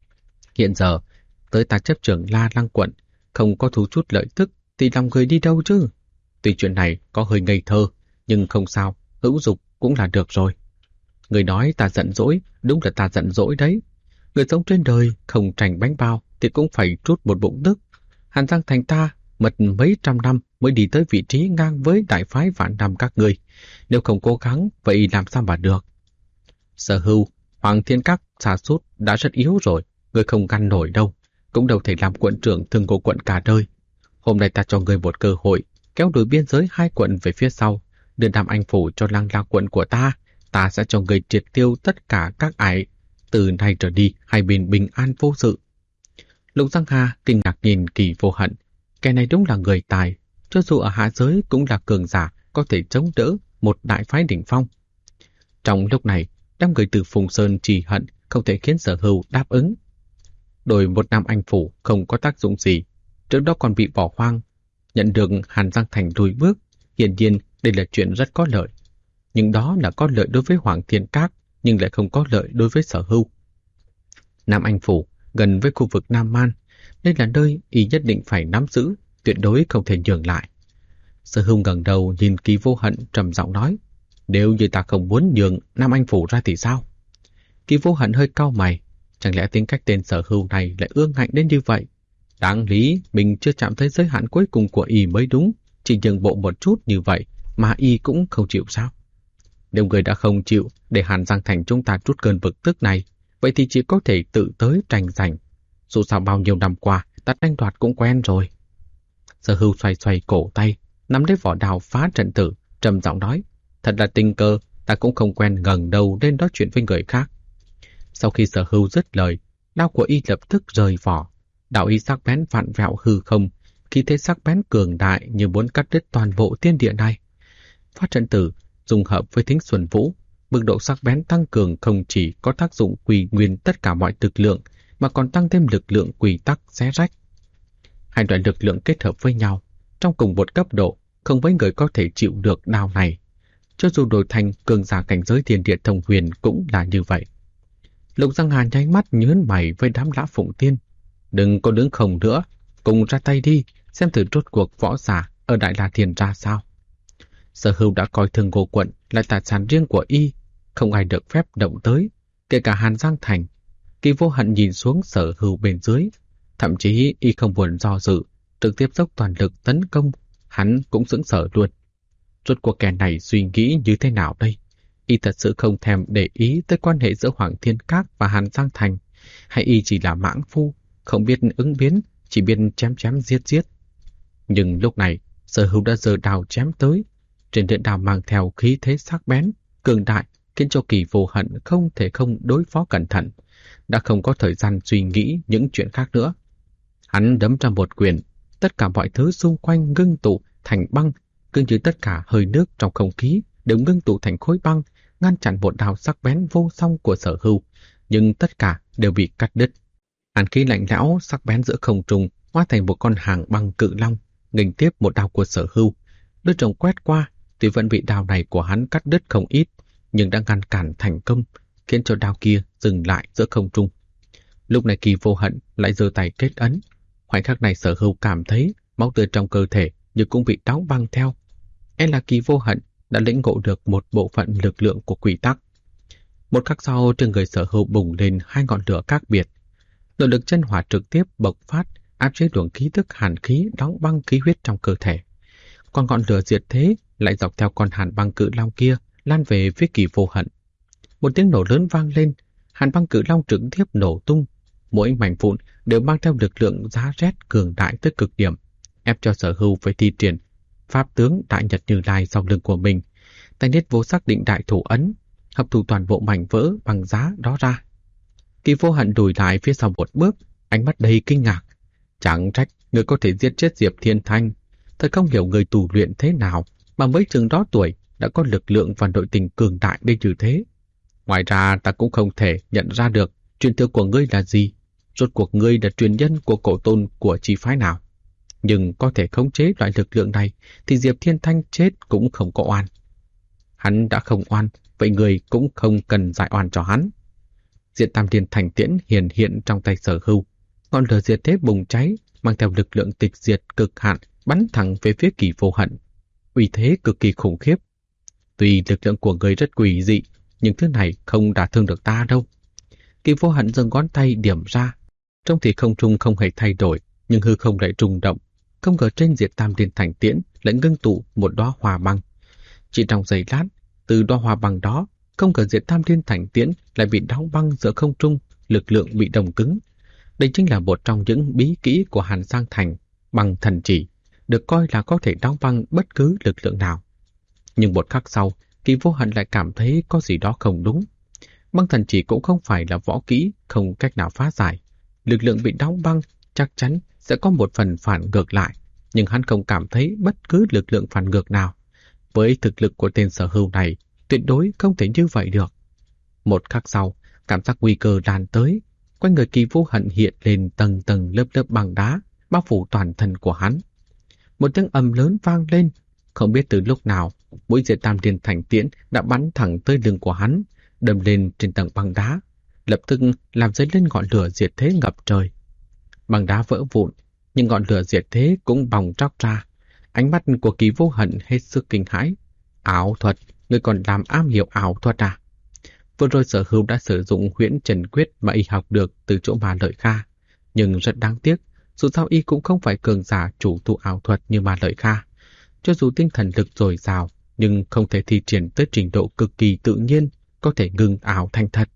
Hiện giờ, tới ta chấp trưởng La Lăng quận, không có thú chút lợi tức, thì lòng người đi đâu chứ? Tuy chuyện này có hơi ngây thơ, nhưng không sao, hữu dụng cũng là được rồi. Người nói ta giận dỗi, đúng là ta giận dỗi đấy. Người sống trên đời không trành bánh bao thì cũng phải trút một bụng tức. Hàn Giang Thành ta mất mấy trăm năm mới đi tới vị trí ngang với đại phái vạn năm các ngươi. Nếu không cố gắng, vậy làm sao mà được? Sở Hưu, Hoàng Thiên Các sa sút đã rất yếu rồi, người không ngăn nổi đâu, cũng đâu thể làm quận trưởng thường của quận cả đời. Hôm nay ta cho người một cơ hội, kéo đuổi biên giới 2 quận về phía sau, đưa Nam Anh Phủ cho Lăng La quận của ta sẽ cho người triệt tiêu tất cả các ải. Từ nay trở đi, hai bên bình an vô sự. Lục Giang Hà kinh ngạc nhìn Kỳ Vô Hận, kẻ này đúng là người tài, cho dù ở hạ giới cũng là cường giả có thể chống đỡ một đại phái đỉnh phong. Trong lúc này, đám người từ Phùng Sơn chỉ hận không thể khiến Sở Hưu đáp ứng. Đổi một Nam Anh Phủ không có tác dụng gì, trước đó còn bị bỏ hoang, nhận được Hàn Giang Thành lùi bước, hiển nhiên đây là chuyện rất có lợi. Nhưng đó là có lợi đối với Hoàng Thiên Các, nhưng lại không có lợi đối với Sở Hưu. Nam Anh Phủ gần với khu vực Nam Man, đây là nơi y nhất định phải nắm giữ, tuyệt đối không thể nhường lại. Sở Hưu ngẩng đầu nhìn Kỳ Vô Hận trầm giọng nói, nếu như ta không muốn nhường Nam Anh Phủ ra thì sao? Kỳ Vô Hận hơi cau mày, chẳng lẽ tính cách tên Sở Hưu này lại ương ngạnh đến như vậy? Đáng lý mình chưa chạm tới giới hạn cuối cùng của y mới đúng, chỉ nhường bộ một chút như vậy mà y cũng không chịu sao? Nếu người đã không chịu để Hàn Giang Thành chúng ta trút cơn bực tức này, vậy thì chỉ có thể tự tới tranh giành. Dù sao bao nhiêu năm qua, ta tranh đoạt cũng quen rồi. Sở Hưu xoay xoay cổ tay, nắm lấy vỏ đao phá trận tử, trầm giọng nói, thật là tình cờ, ta cũng không quen ngẩng đầu lên nói chuyện với người khác. Sau khi Sở Hưu dứt lời, đao của y lập tức rời vỏ, đạo y sắc bén vặn vẹo hư không, khí thế sắc bén cường đại như muốn cắt đứt toàn bộ thiên địa này. Phát trận tử dùng hợp với Thính Xuân Vũ, mức độ sắc bén tăng cường không chỉ có tác dụng quỳ nguyên tất cả mọi lực lượng, mà còn tăng thêm lực lượng quy tắc xé rách. Hai loại lực lượng kết hợp với nhau, trong cùng một cấp độ, không mấy người có thể chịu được đao này. Cho dù đổi thành cường giả cảnh giới thiên địa thông huyền cũng là như vậy. Lục Giang Hà nháy mắt nhớn mày với đám Lã Phụng Tiên. Đừng có đứng không nữa, cùng ra tay đi, xem thử rốt cuộc võ giả ở Đại La Thiên ra sao. Sở Hưu đã coi thường Ngô quận là tài sản riêng của y, không ai được phép động tới, kể cả Hàn Giang Thành. Kỳ Vô Hận nhìn xuống Sở Hưu bên dưới, thậm chí y không buồn do dự, trực tiếp dốc toàn lực tấn công, hắn cũng sững sờ luôn. Rốt cuộc kẻ này suy nghĩ như thế nào đây? Y thật sự không thèm để ý tới quan hệ giữa Hoàng Thiên Các và Hàn Giang Thành, hay y chỉ là mãng phu, không biết ứng biến, chỉ biết chém chém giết giết. Nhưng lúc này, Sở Hưu đã giơ đao chém tới. Trên lưỡi đao mang theo khí thế sắc bén, cường đại, khiến cho Kỳ Vô Hận không thể không đối phó cẩn thận, đã không có thời gian suy nghĩ những chuyện khác nữa. Hắn đấm ra một quyền, tất cả mọi thứ xung quanh ngưng tụ thành băng, cứ như tất cả hơi nước trong không khí đều ngưng tụ thành khối băng, ngăn chặn một đao sắc bén vô song của Sở Hưu, nhưng tất cả đều bị cắt đứt. Hàn khí lạnh lẽo sắc bén giữa không trung hóa thành một con hàng băng cự long, nghênh tiếp một đao của Sở Hưu. Đôi rồng quét qua, tuy vẫn bị đao này của hắn cắt đứt không ít, nhưng đã ngăn cản thành công, khiến cho đao kia dừng lại giữa không trung. Lúc này Kỳ Vô Hận lại giơ tay kết ấn. Khoảnh khắc này Sở Hưu cảm thấy máu tươi trong cơ thể như cũng bị đóng băng theo. Là Kỳ Vô Hận đã lĩnh ngộ được một bộ phận lực lượng của quy tắc. Một khắc sau, trên người Sở Hưu bùng lên hai ngọn lửa khác biệt. Nội lực chân hỏa trực tiếp bộc phát, áp chế luồng khí tức hàn khí đóng băng khí huyết trong cơ thể. Còn ngọn lửa diệt thế lại dọc theo con hàn băng cự long kia lan về phía Kỳ Vô Hận. Một tiếng nổ lớn vang lên, hàn băng cự long trực tiếp nổ tung. Mỗi mảnh vụn đều mang theo lực lượng giá rét cường đại tới cực điểm, ép cho Sở Hưu phải thi triển pháp tướng Đại Nhật Như Lai sau lưng của mình. Tay niết vô sắc định đại thủ ấn, hấp thụ toàn bộ mảnh vỡ bằng giá đó ra. Kỳ Vô Hận lùi lại phía sau một bước, ánh mắt đầy kinh ngạc. Chẳng trách người có thể giết chết Diệp Thiên Thanh. Thật không hiểu người tù luyện thế nào mà mới chừng đó tuổi đã có lực lượng và nội tình cường đại đến như thế. Ngoài ra ta cũng không thể nhận ra được truyền thừa của ngươi là gì. Rốt cuộc ngươi là truyền nhân của cổ tôn của chi phái nào. Nhưng có thể khống chế loại lực lượng này thì Diệp Thiên Thanh chết cũng không có oan. Hắn đã không oan, vậy người cũng không cần giải oan cho hắn. Diệt Tam Thiên Thành Tiễn hiển hiện trong tay Sở Hưu. Ngọn lửa diệt thế bùng cháy, mang theo lực lượng tịch diệt cực hạn, bắn thẳng về phía Kỳ Vô Hận. Uy thế cực kỳ khủng khiếp. Tuy lực lượng của người rất quỷ dị, nhưng thứ này không đả thương được ta đâu. Kỳ Vô Hận giơ ngón tay điểm ra. Trong thì không trung không hề thay đổi, nhưng hư không lại rung động. Không ngờ trên Diệt Tam Thiên Thành Tiễn lại ngưng tụ một đóa hoa băng. Chỉ trong giây lát, từ đóa hoa băng đó, không ngờ Diệt Tam Thiên Thành Tiễn lại bị đóng băng giữa không trung, lực lượng bị đông cứng. Đây chính là một trong những bí kỹ của Hàn Giang Thành, băng thần chỉ, được coi là có thể đóng băng bất cứ lực lượng nào. Nhưng một khắc sau, Kỳ Vô Hận lại cảm thấy có gì đó không đúng. Băng thần chỉ cũng không phải là võ kỹ, không cách nào phá giải. Lực lượng bị đóng băng chắc chắn sẽ có một phần phản ngược lại, nhưng hắn không cảm thấy bất cứ lực lượng phản ngược nào. Với thực lực của tên Sở Hưu này, tuyệt đối không thể như vậy được. Một khắc sau, cảm giác nguy cơ lan tới, quanh người Kỳ Vô Hận hiện lên tầng tầng lớp lớp băng đá, bao phủ toàn thân của hắn. Một tiếng ầm lớn vang lên, không biết từ lúc nào, mũi Diệt Tam Thiên Thành Tiễn đã bắn thẳng tới lưng của hắn, đâm lên trên tầng băng đá, lập tức làm dấy lên ngọn lửa diệt thế ngập trời. Băng đá vỡ vụn, nhưng ngọn lửa diệt thế cũng bỏng tróc ra. Ánh mắt của Kỳ Vô Hận hết sức kinh hãi. Ảo thuật, ngươi còn làm am hiểu ảo thuật à? Vừa rồi Sở Hưu đã sử dụng Huyễn Trần Quyết mà y học được từ chỗ Ma Lợi Kha, nhưng rất đáng tiếc, dù sao y cũng không phải cường giả chủ tu ảo thuật như Ma Lợi Kha. Cho dù tinh thần lực dồi dào, nhưng không thể thi triển tới trình độ cực kỳ tự nhiên, có thể ngừng ảo thành thật.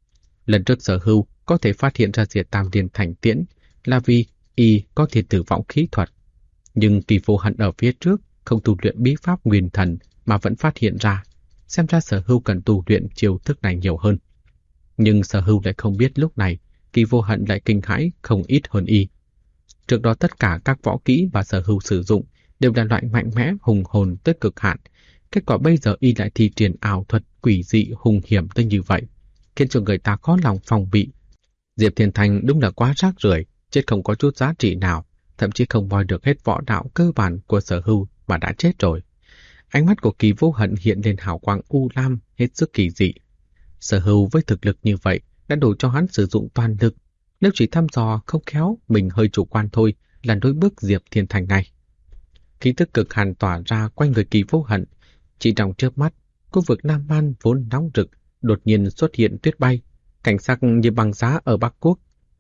Lần trước Sở Hưu có thể phát hiện ra Diệt Tam Thiên Thành Tiễn là vì y có Thiên Tử Vọng khí thuật, nhưng Kỳ Vô Hận ở phía trước không tu luyện bí pháp Nguyên Thần mà vẫn phát hiện ra, xem ra Sở Hưu cần tu luyện chiêu thức này nhiều hơn. Nhưng Sở Hưu lại không biết lúc này Kỳ Vô Hận lại kinh hãi không ít hơn y. Trước đó tất cả các võ kỹ mà Sở Hưu sử dụng đều là loại mạnh mẽ hùng hồn tới cực hạn. Kết quả bây giờ y lại thi triển ảo thuật quỷ dị hung hiểm tới như vậy, khiến cho người ta khó lòng phòng bị. Diệp Thiên Thành đúng là quá rác rưởi, chết không có chút giá trị nào, thậm chí không moi được hết võ đạo cơ bản của Sở Hưu mà đã chết rồi. Ánh mắt của Kỳ Vô Hận hiện lên hào quang u lam hết sức kỳ dị. Sở Hưu với thực lực như vậy đã đủ cho hắn sử dụng toàn lực. Nếu chỉ thăm dò không khéo, mình hơi chủ quan thôi là đối bước Diệp Thiên Thành này. Khí tức cực hàn tỏa ra quanh người Kỳ Vô Hận. Chỉ trong chớp mắt, khu vực Nam Man vốn nóng rực đột nhiên xuất hiện tuyết bay, cảnh sắc như băng giá ở Bắc Quốc.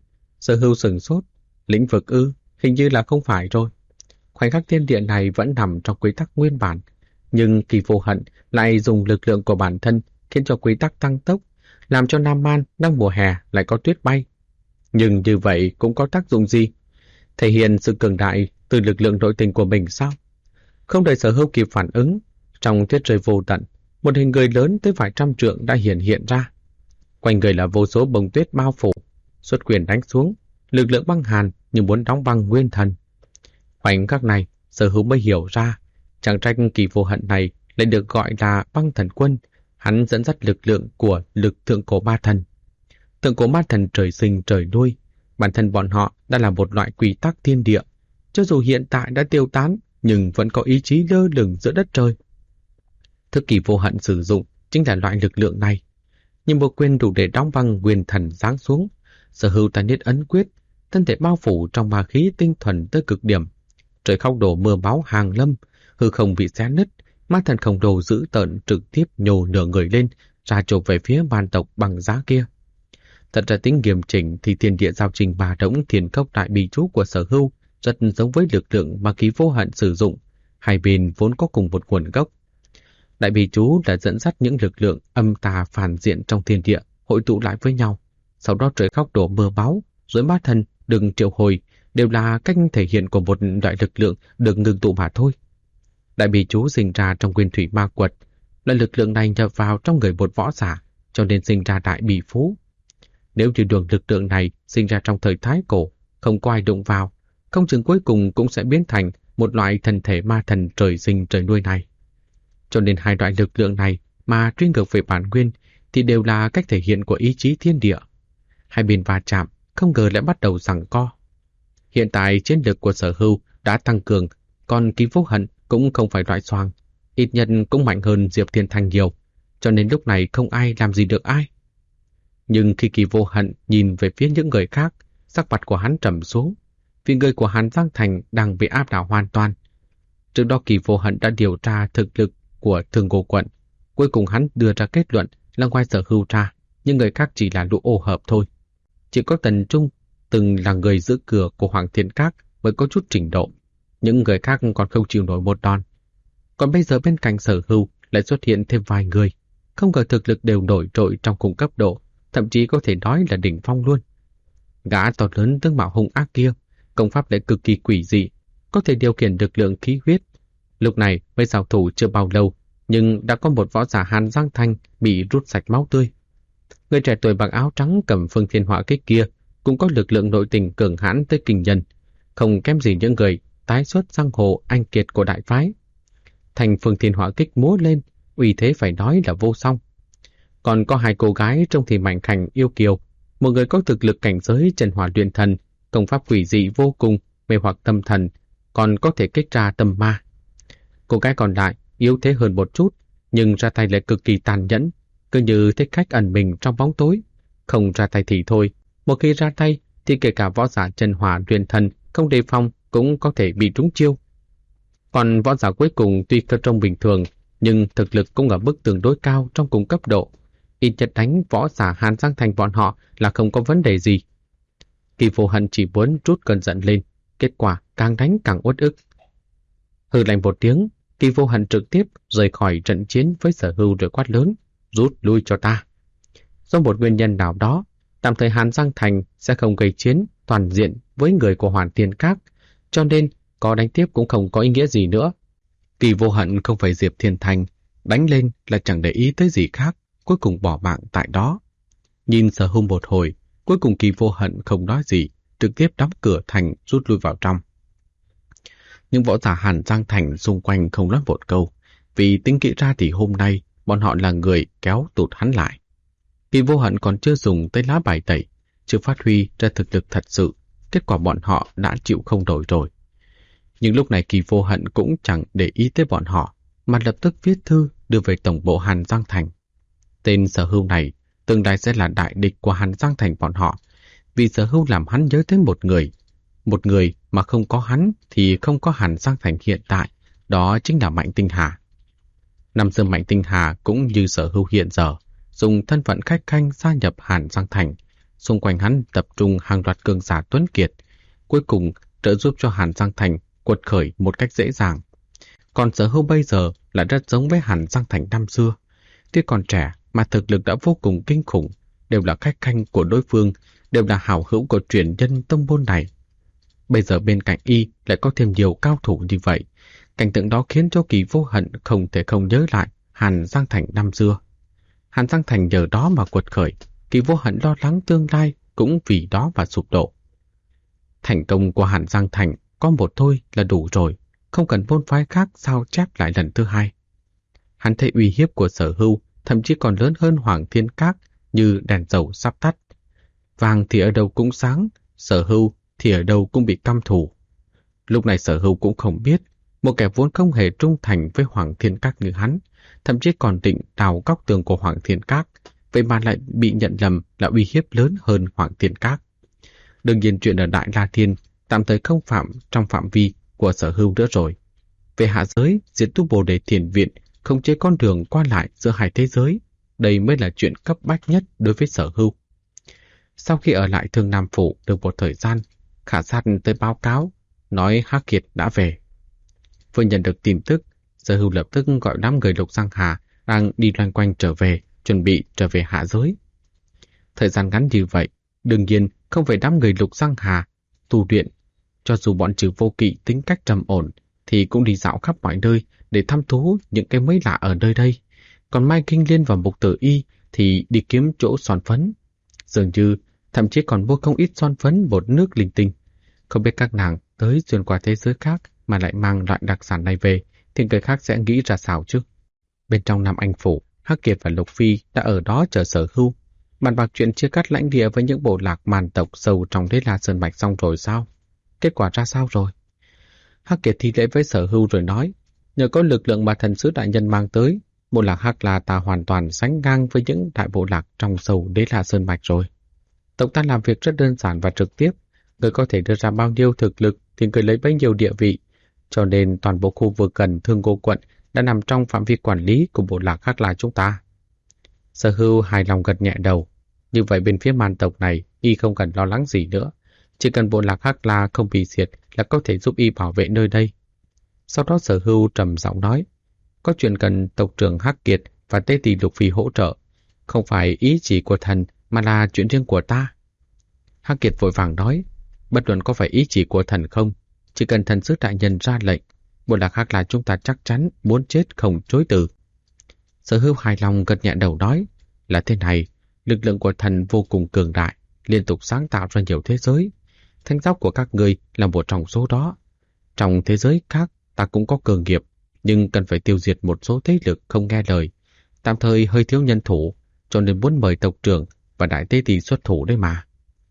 Sở Hưu sửng sốt, lĩnh vực ư, hình như là không phải rồi. Khoảnh khắc thiên địa này vẫn nằm trong quy tắc nguyên bản, Nhưng Kỳ Vô Hận lại dùng lực lượng của bản thân khiến cho quy tắc tăng tốc, làm cho Nam Man đang mùa hè lại có tuyết bay. Nhưng như vậy cũng có tác dụng gì? Thể hiện sự cường đại từ lực lượng nội tình của mình sao? Không đợi Sở Hưu kịp phản ứng, trong tuyết rơi vô tận, một hình người lớn tới vài trăm trượng đã hiện ra. Quanh người là vô số bông tuyết bao phủ, xuất quyền đánh xuống, lực lượng băng hàn như muốn đóng băng nguyên thần. Khoảnh khắc này, Sở Hưu mới hiểu ra, chàng trai Kỳ Vô Hận này lại được gọi là băng thần quân. Hắn dẫn dắt lực lượng của lực thượng cổ ma thần. Thượng cổ ma thần trời sinh trời nuôi, bản thân bọn họ đã là một loại quy tắc thiên địa, cho dù hiện tại đã tiêu tán nhưng vẫn có ý chí lơ lửng giữa đất trời. Thứ Kỳ Vô Hận sử dụng chính là loại lực lượng này. Nhưng một quyền đủ để đóng băng nguyên thần giáng xuống. Sở Hưu ta niết ấn quyết, thân thể bao phủ trong ma khí tinh thuần tới cực điểm. Trời khóc đổ mưa máu hàng lâm, hư không bị xé nứt, ma thần khổng lồ dữ tợn trực tiếp nhô nửa người lên, ra chộp về phía man tộc bằng giá kia. Thật ra tính nghiêm chỉnh thì thiên địa giao trình bà đống thiền cốc đại bì chú của Sở Hưu rất giống với lực lượng mà Kỳ Vô Hận sử dụng. Hai bên vốn có cùng một nguồn gốc. Đại bì chú đã dẫn dắt những lực lượng âm tà phản diện trong thiên địa hội tụ lại với nhau. Sau đó trời khóc đổ mưa báu, rồi ma thần đừng triệu hồi đều là cách thể hiện của một loại lực lượng được ngưng tụ mà thôi. Đại bì chú sinh ra trong nguyên thủy ma quật, loại lực lượng này nhập vào trong người một võ giả, cho nên sinh ra đại bì phú. Nếu như đường lực lượng này sinh ra trong thời Thái Cổ, không có ai đụng vào, không chừng cuối cùng cũng sẽ biến thành một loại thần thể ma thần trời sinh trời nuôi này. Cho nên hai loại lực lượng này mà truy ngược về bản nguyên thì đều là cách thể hiện của ý chí thiên địa. Hai bên va chạm, không ngờ lại bắt đầu giằng co. Hiện tại chiến lực của Sở Hưu đã tăng cường, còn Kỳ Vô Hận cũng không phải loại xoàng, ít nhất cũng mạnh hơn Diệp Thiên Thanh nhiều, cho nên lúc này không ai làm gì được ai. Nhưng khi Kỳ Vô Hận nhìn về phía những người khác, sắc mặt của hắn trầm xuống, vì người của Hàn Giang Thành đang bị áp đảo hoàn toàn. Trước đó Kỳ Vô Hận đã điều tra thực lực của Thường Cổ quận, cuối cùng hắn đưa ra kết luận là ngoài Sở Hưu ra, nhưng người khác chỉ là lũ ô hợp thôi. Chỉ có Tần Trung, từng là người giữ cửa của Hoàng Thiên Các mới có chút trình độ, những người khác còn không chịu nổi một đòn. Còn bây giờ bên cạnh Sở Hưu lại xuất hiện thêm vài người, không ngờ thực lực đều nổi trội trong cùng cấp độ, thậm chí có thể nói là đỉnh phong luôn. Gã to lớn tướng mạo hung ác kia, công pháp lại cực kỳ quỷ dị, có thể điều khiển lực lượng khí huyết. Lúc này mới giao thủ chưa bao lâu, nhưng đã có một võ giả Hàn Giang Thành bị rút sạch máu tươi. Người trẻ tuổi mặc áo trắng cầm phương thiên hỏa kích kia cũng có lực lượng nội tình cường hãn tới kinh nhân, không kém gì những người tái xuất giang hồ anh kiệt của đại phái. Thành phương thiên hỏa kích múa lên, uy thế phải nói là vô song. Còn có hai cô gái trông thì mảnh khảnh yêu kiều, một người có thực lực cảnh giới Trần Hỏa Luyện Thần, công pháp quỷ dị vô cùng, mê hoặc tâm thần, còn có thể kích ra tâm ma. Cô gái còn lại yếu thế hơn một chút, nhưng ra tay lại cực kỳ tàn nhẫn, cứ như thích khách ẩn mình trong bóng tối. Không ra tay thì thôi, một khi ra tay thì kể cả võ giả Trần Hỏa Luyện Thần không đề phòng cũng có thể bị trúng chiêu. Còn võ giả cuối cùng tuy cơ trông bình thường, nhưng thực lực cũng ở mức tương đối cao trong cùng cấp độ. Ít nhất đánh võ giả Hàn Giang Thành bọn họ là không có vấn đề gì. Kỳ Vô Hận chỉ muốn trút cơn giận lên, kết quả càng đánh càng uất ức. Hừ lạnh một tiếng, Kỳ Vô Hận trực tiếp rời khỏi trận chiến với Sở Hưu rồi quát lớn, rút lui cho ta. Do một nguyên nhân nào đó, tạm thời Hàn Giang Thành sẽ không gây chiến toàn diện với người của Hoàn Thiên Các, cho nên có đánh tiếp cũng không có ý nghĩa gì nữa. Kỳ Vô Hận không phải Diệp Thiên Thành, đánh lên là chẳng để ý tới gì khác, cuối cùng bỏ mạng tại đó. Nhìn Sở Hưu một hồi, cuối cùng Kỳ Vô Hận không nói gì, trực tiếp đóng cửa thành rút lui vào trong. Nhưng võ giả Hàn Giang Thành xung quanh không nói một câu, vì tính kỹ ra thì hôm nay bọn họ là người kéo tụt hắn lại. Kỳ Vô Hận còn chưa dùng tới lá bài tẩy, chưa phát huy ra thực lực thật sự, kết quả bọn họ đã chịu không nổi rồi. Nhưng lúc này Kỳ Vô Hận cũng chẳng để ý tới bọn họ, mà lập tức viết thư đưa về tổng bộ Hàn Giang Thành. Tên Sở Hưu này tương lai sẽ là đại địch của Hàn Giang Thành bọn họ, vì Sở Hưu làm hắn nhớ tới một người mà không có hắn thì không có Hàn Giang Thành hiện tại, đó chính là Mạnh Tinh Hà. Năm xưa Mạnh Tinh Hà cũng như Sở Hưu hiện giờ, dùng thân phận khách khanh gia nhập Hàn Giang Thành, xung quanh hắn tập trung hàng loạt cường giả tuấn kiệt, cuối cùng trợ giúp cho Hàn Giang Thành quật khởi một cách dễ dàng. Còn Sở Hưu bây giờ là rất giống với Hàn Giang Thành năm xưa. Tuy còn trẻ mà thực lực đã vô cùng kinh khủng, đều là khách khanh của đối phương, đều là hảo hữu của truyền nhân tông môn này. Bây giờ bên cạnh y lại có thêm nhiều cao thủ như vậy. Cảnh tượng đó khiến cho Kỳ Vô Hận không thể không nhớ lại Hàn Giang Thành năm xưa. Hàn Giang Thành nhờ đó mà quật khởi, Kỳ Vô Hận lo lắng tương lai cũng vì đó mà sụp đổ. Thành công của Hàn Giang Thành có một thôi là đủ rồi, không cần môn phái khác sao chép lại lần thứ hai. Hắn thấy uy hiếp của Sở Hưu thậm chí còn lớn hơn Hoàng Thiên Các, như đèn dầu sắp tắt. Vàng thì ở đâu cũng sáng, Sở Hưu thì ở đâu cũng bị căm thù. Lúc này Sở Hưu cũng không biết, một kẻ vốn không hề trung thành với Hoàng Thiên Các như hắn, thậm chí còn định đào góc tường của Hoàng Thiên Các, vậy mà lại bị nhận lầm là uy hiếp lớn hơn Hoàng Thiên Các. Đương nhiên chuyện ở Đại La Thiên tạm thời không trong phạm vi của Sở Hưu nữa rồi. Về hạ giới, diệt tu Bồ Đề Thiền Viện, không chế con đường qua lại giữa hai thế giới, đây mới là chuyện cấp bách nhất đối với Sở Hưu. Sau khi ở lại Thương Nam Phủ được một thời gian, Khả Sát tới báo cáo, nói Hắc Kiệt đã về. Vừa nhận được tin tức, Sở Hưu lập tức gọi đám người Lục Giang Hà đang đi loanh quanh trở về, chuẩn bị trở về hạ giới. Thời gian ngắn như vậy, đương nhiên không phải đám người Lục Giang Hà tu luyện. Cho dù bọn Trừ Vô Kỵ tính cách trầm ổn, thì cũng đi dạo khắp mọi nơi để thăm thú những cái mới lạ ở nơi đây. Còn Mai Kinh Liên và Mục Tử Y thì đi kiếm chỗ son phấn. Dường như thậm chí còn mua không ít son phấn bột nước linh tinh. Không biết các nàng tới xuyên qua thế giới khác mà lại mang loại đặc sản này về, thì người khác sẽ nghĩ ra sao chứ? Bên trong Nam Anh Phủ, Hắc Kiệt và Lục Phi đã ở đó chờ Sở Hưu. Bàn bạc chuyện chia cắt lãnh địa với những bộ lạc màn tộc sâu trong Đế La Sơn Mạch xong rồi sao? Kết quả ra sao rồi? Hắc Kiệt thi lễ với Sở Hưu rồi nói, nhờ có lực lượng mà thần sứ đại nhân mang tới, bộ lạc Hắc La ta hoàn toàn sánh ngang với những đại bộ lạc trong sâu Đế La Sơn Mạch rồi. Tộc ta làm việc rất đơn giản và trực tiếp, người có thể đưa ra bao nhiêu thực lực thì người lấy bấy nhiêu địa vị, cho nên toàn bộ khu vực gần Thương Cô quận đã nằm trong phạm vi quản lý của bộ lạc Hắc La chúng ta. Sở Hưu hài lòng gật nhẹ đầu, như vậy bên phía man tộc này y không cần lo lắng gì nữa, chỉ cần bộ lạc Hắc La không bị diệt là có thể giúp y bảo vệ nơi đây. Sau đó Sở Hưu trầm giọng nói, có chuyện cần tộc trưởng Hắc Kiệt và Tế Tỳ Lục Phi hỗ trợ, không phải ý chỉ của thần mà là chuyện riêng của ta. Hắc Kiệt vội vàng nói, bất luận có phải ý chỉ của thần không, chỉ cần thần sứ đại nhân ra lệnh, bộ lạc Hắc La chúng ta chắc chắn muốn chết không chối từ. Sở Hưu hài lòng gật nhẹ đầu nói, là thế này, lực lượng của thần vô cùng cường đại, liên tục sáng tạo ra nhiều thế giới. Thanh giáo của các người là một trong số đó. Trong thế giới khác ta cũng có cường nghiệp, nhưng cần phải tiêu diệt một số thế lực không nghe lời. Tạm thời hơi thiếu nhân thủ, cho nên muốn mời tộc trưởng và đại tế tỳ xuất thủ đấy mà.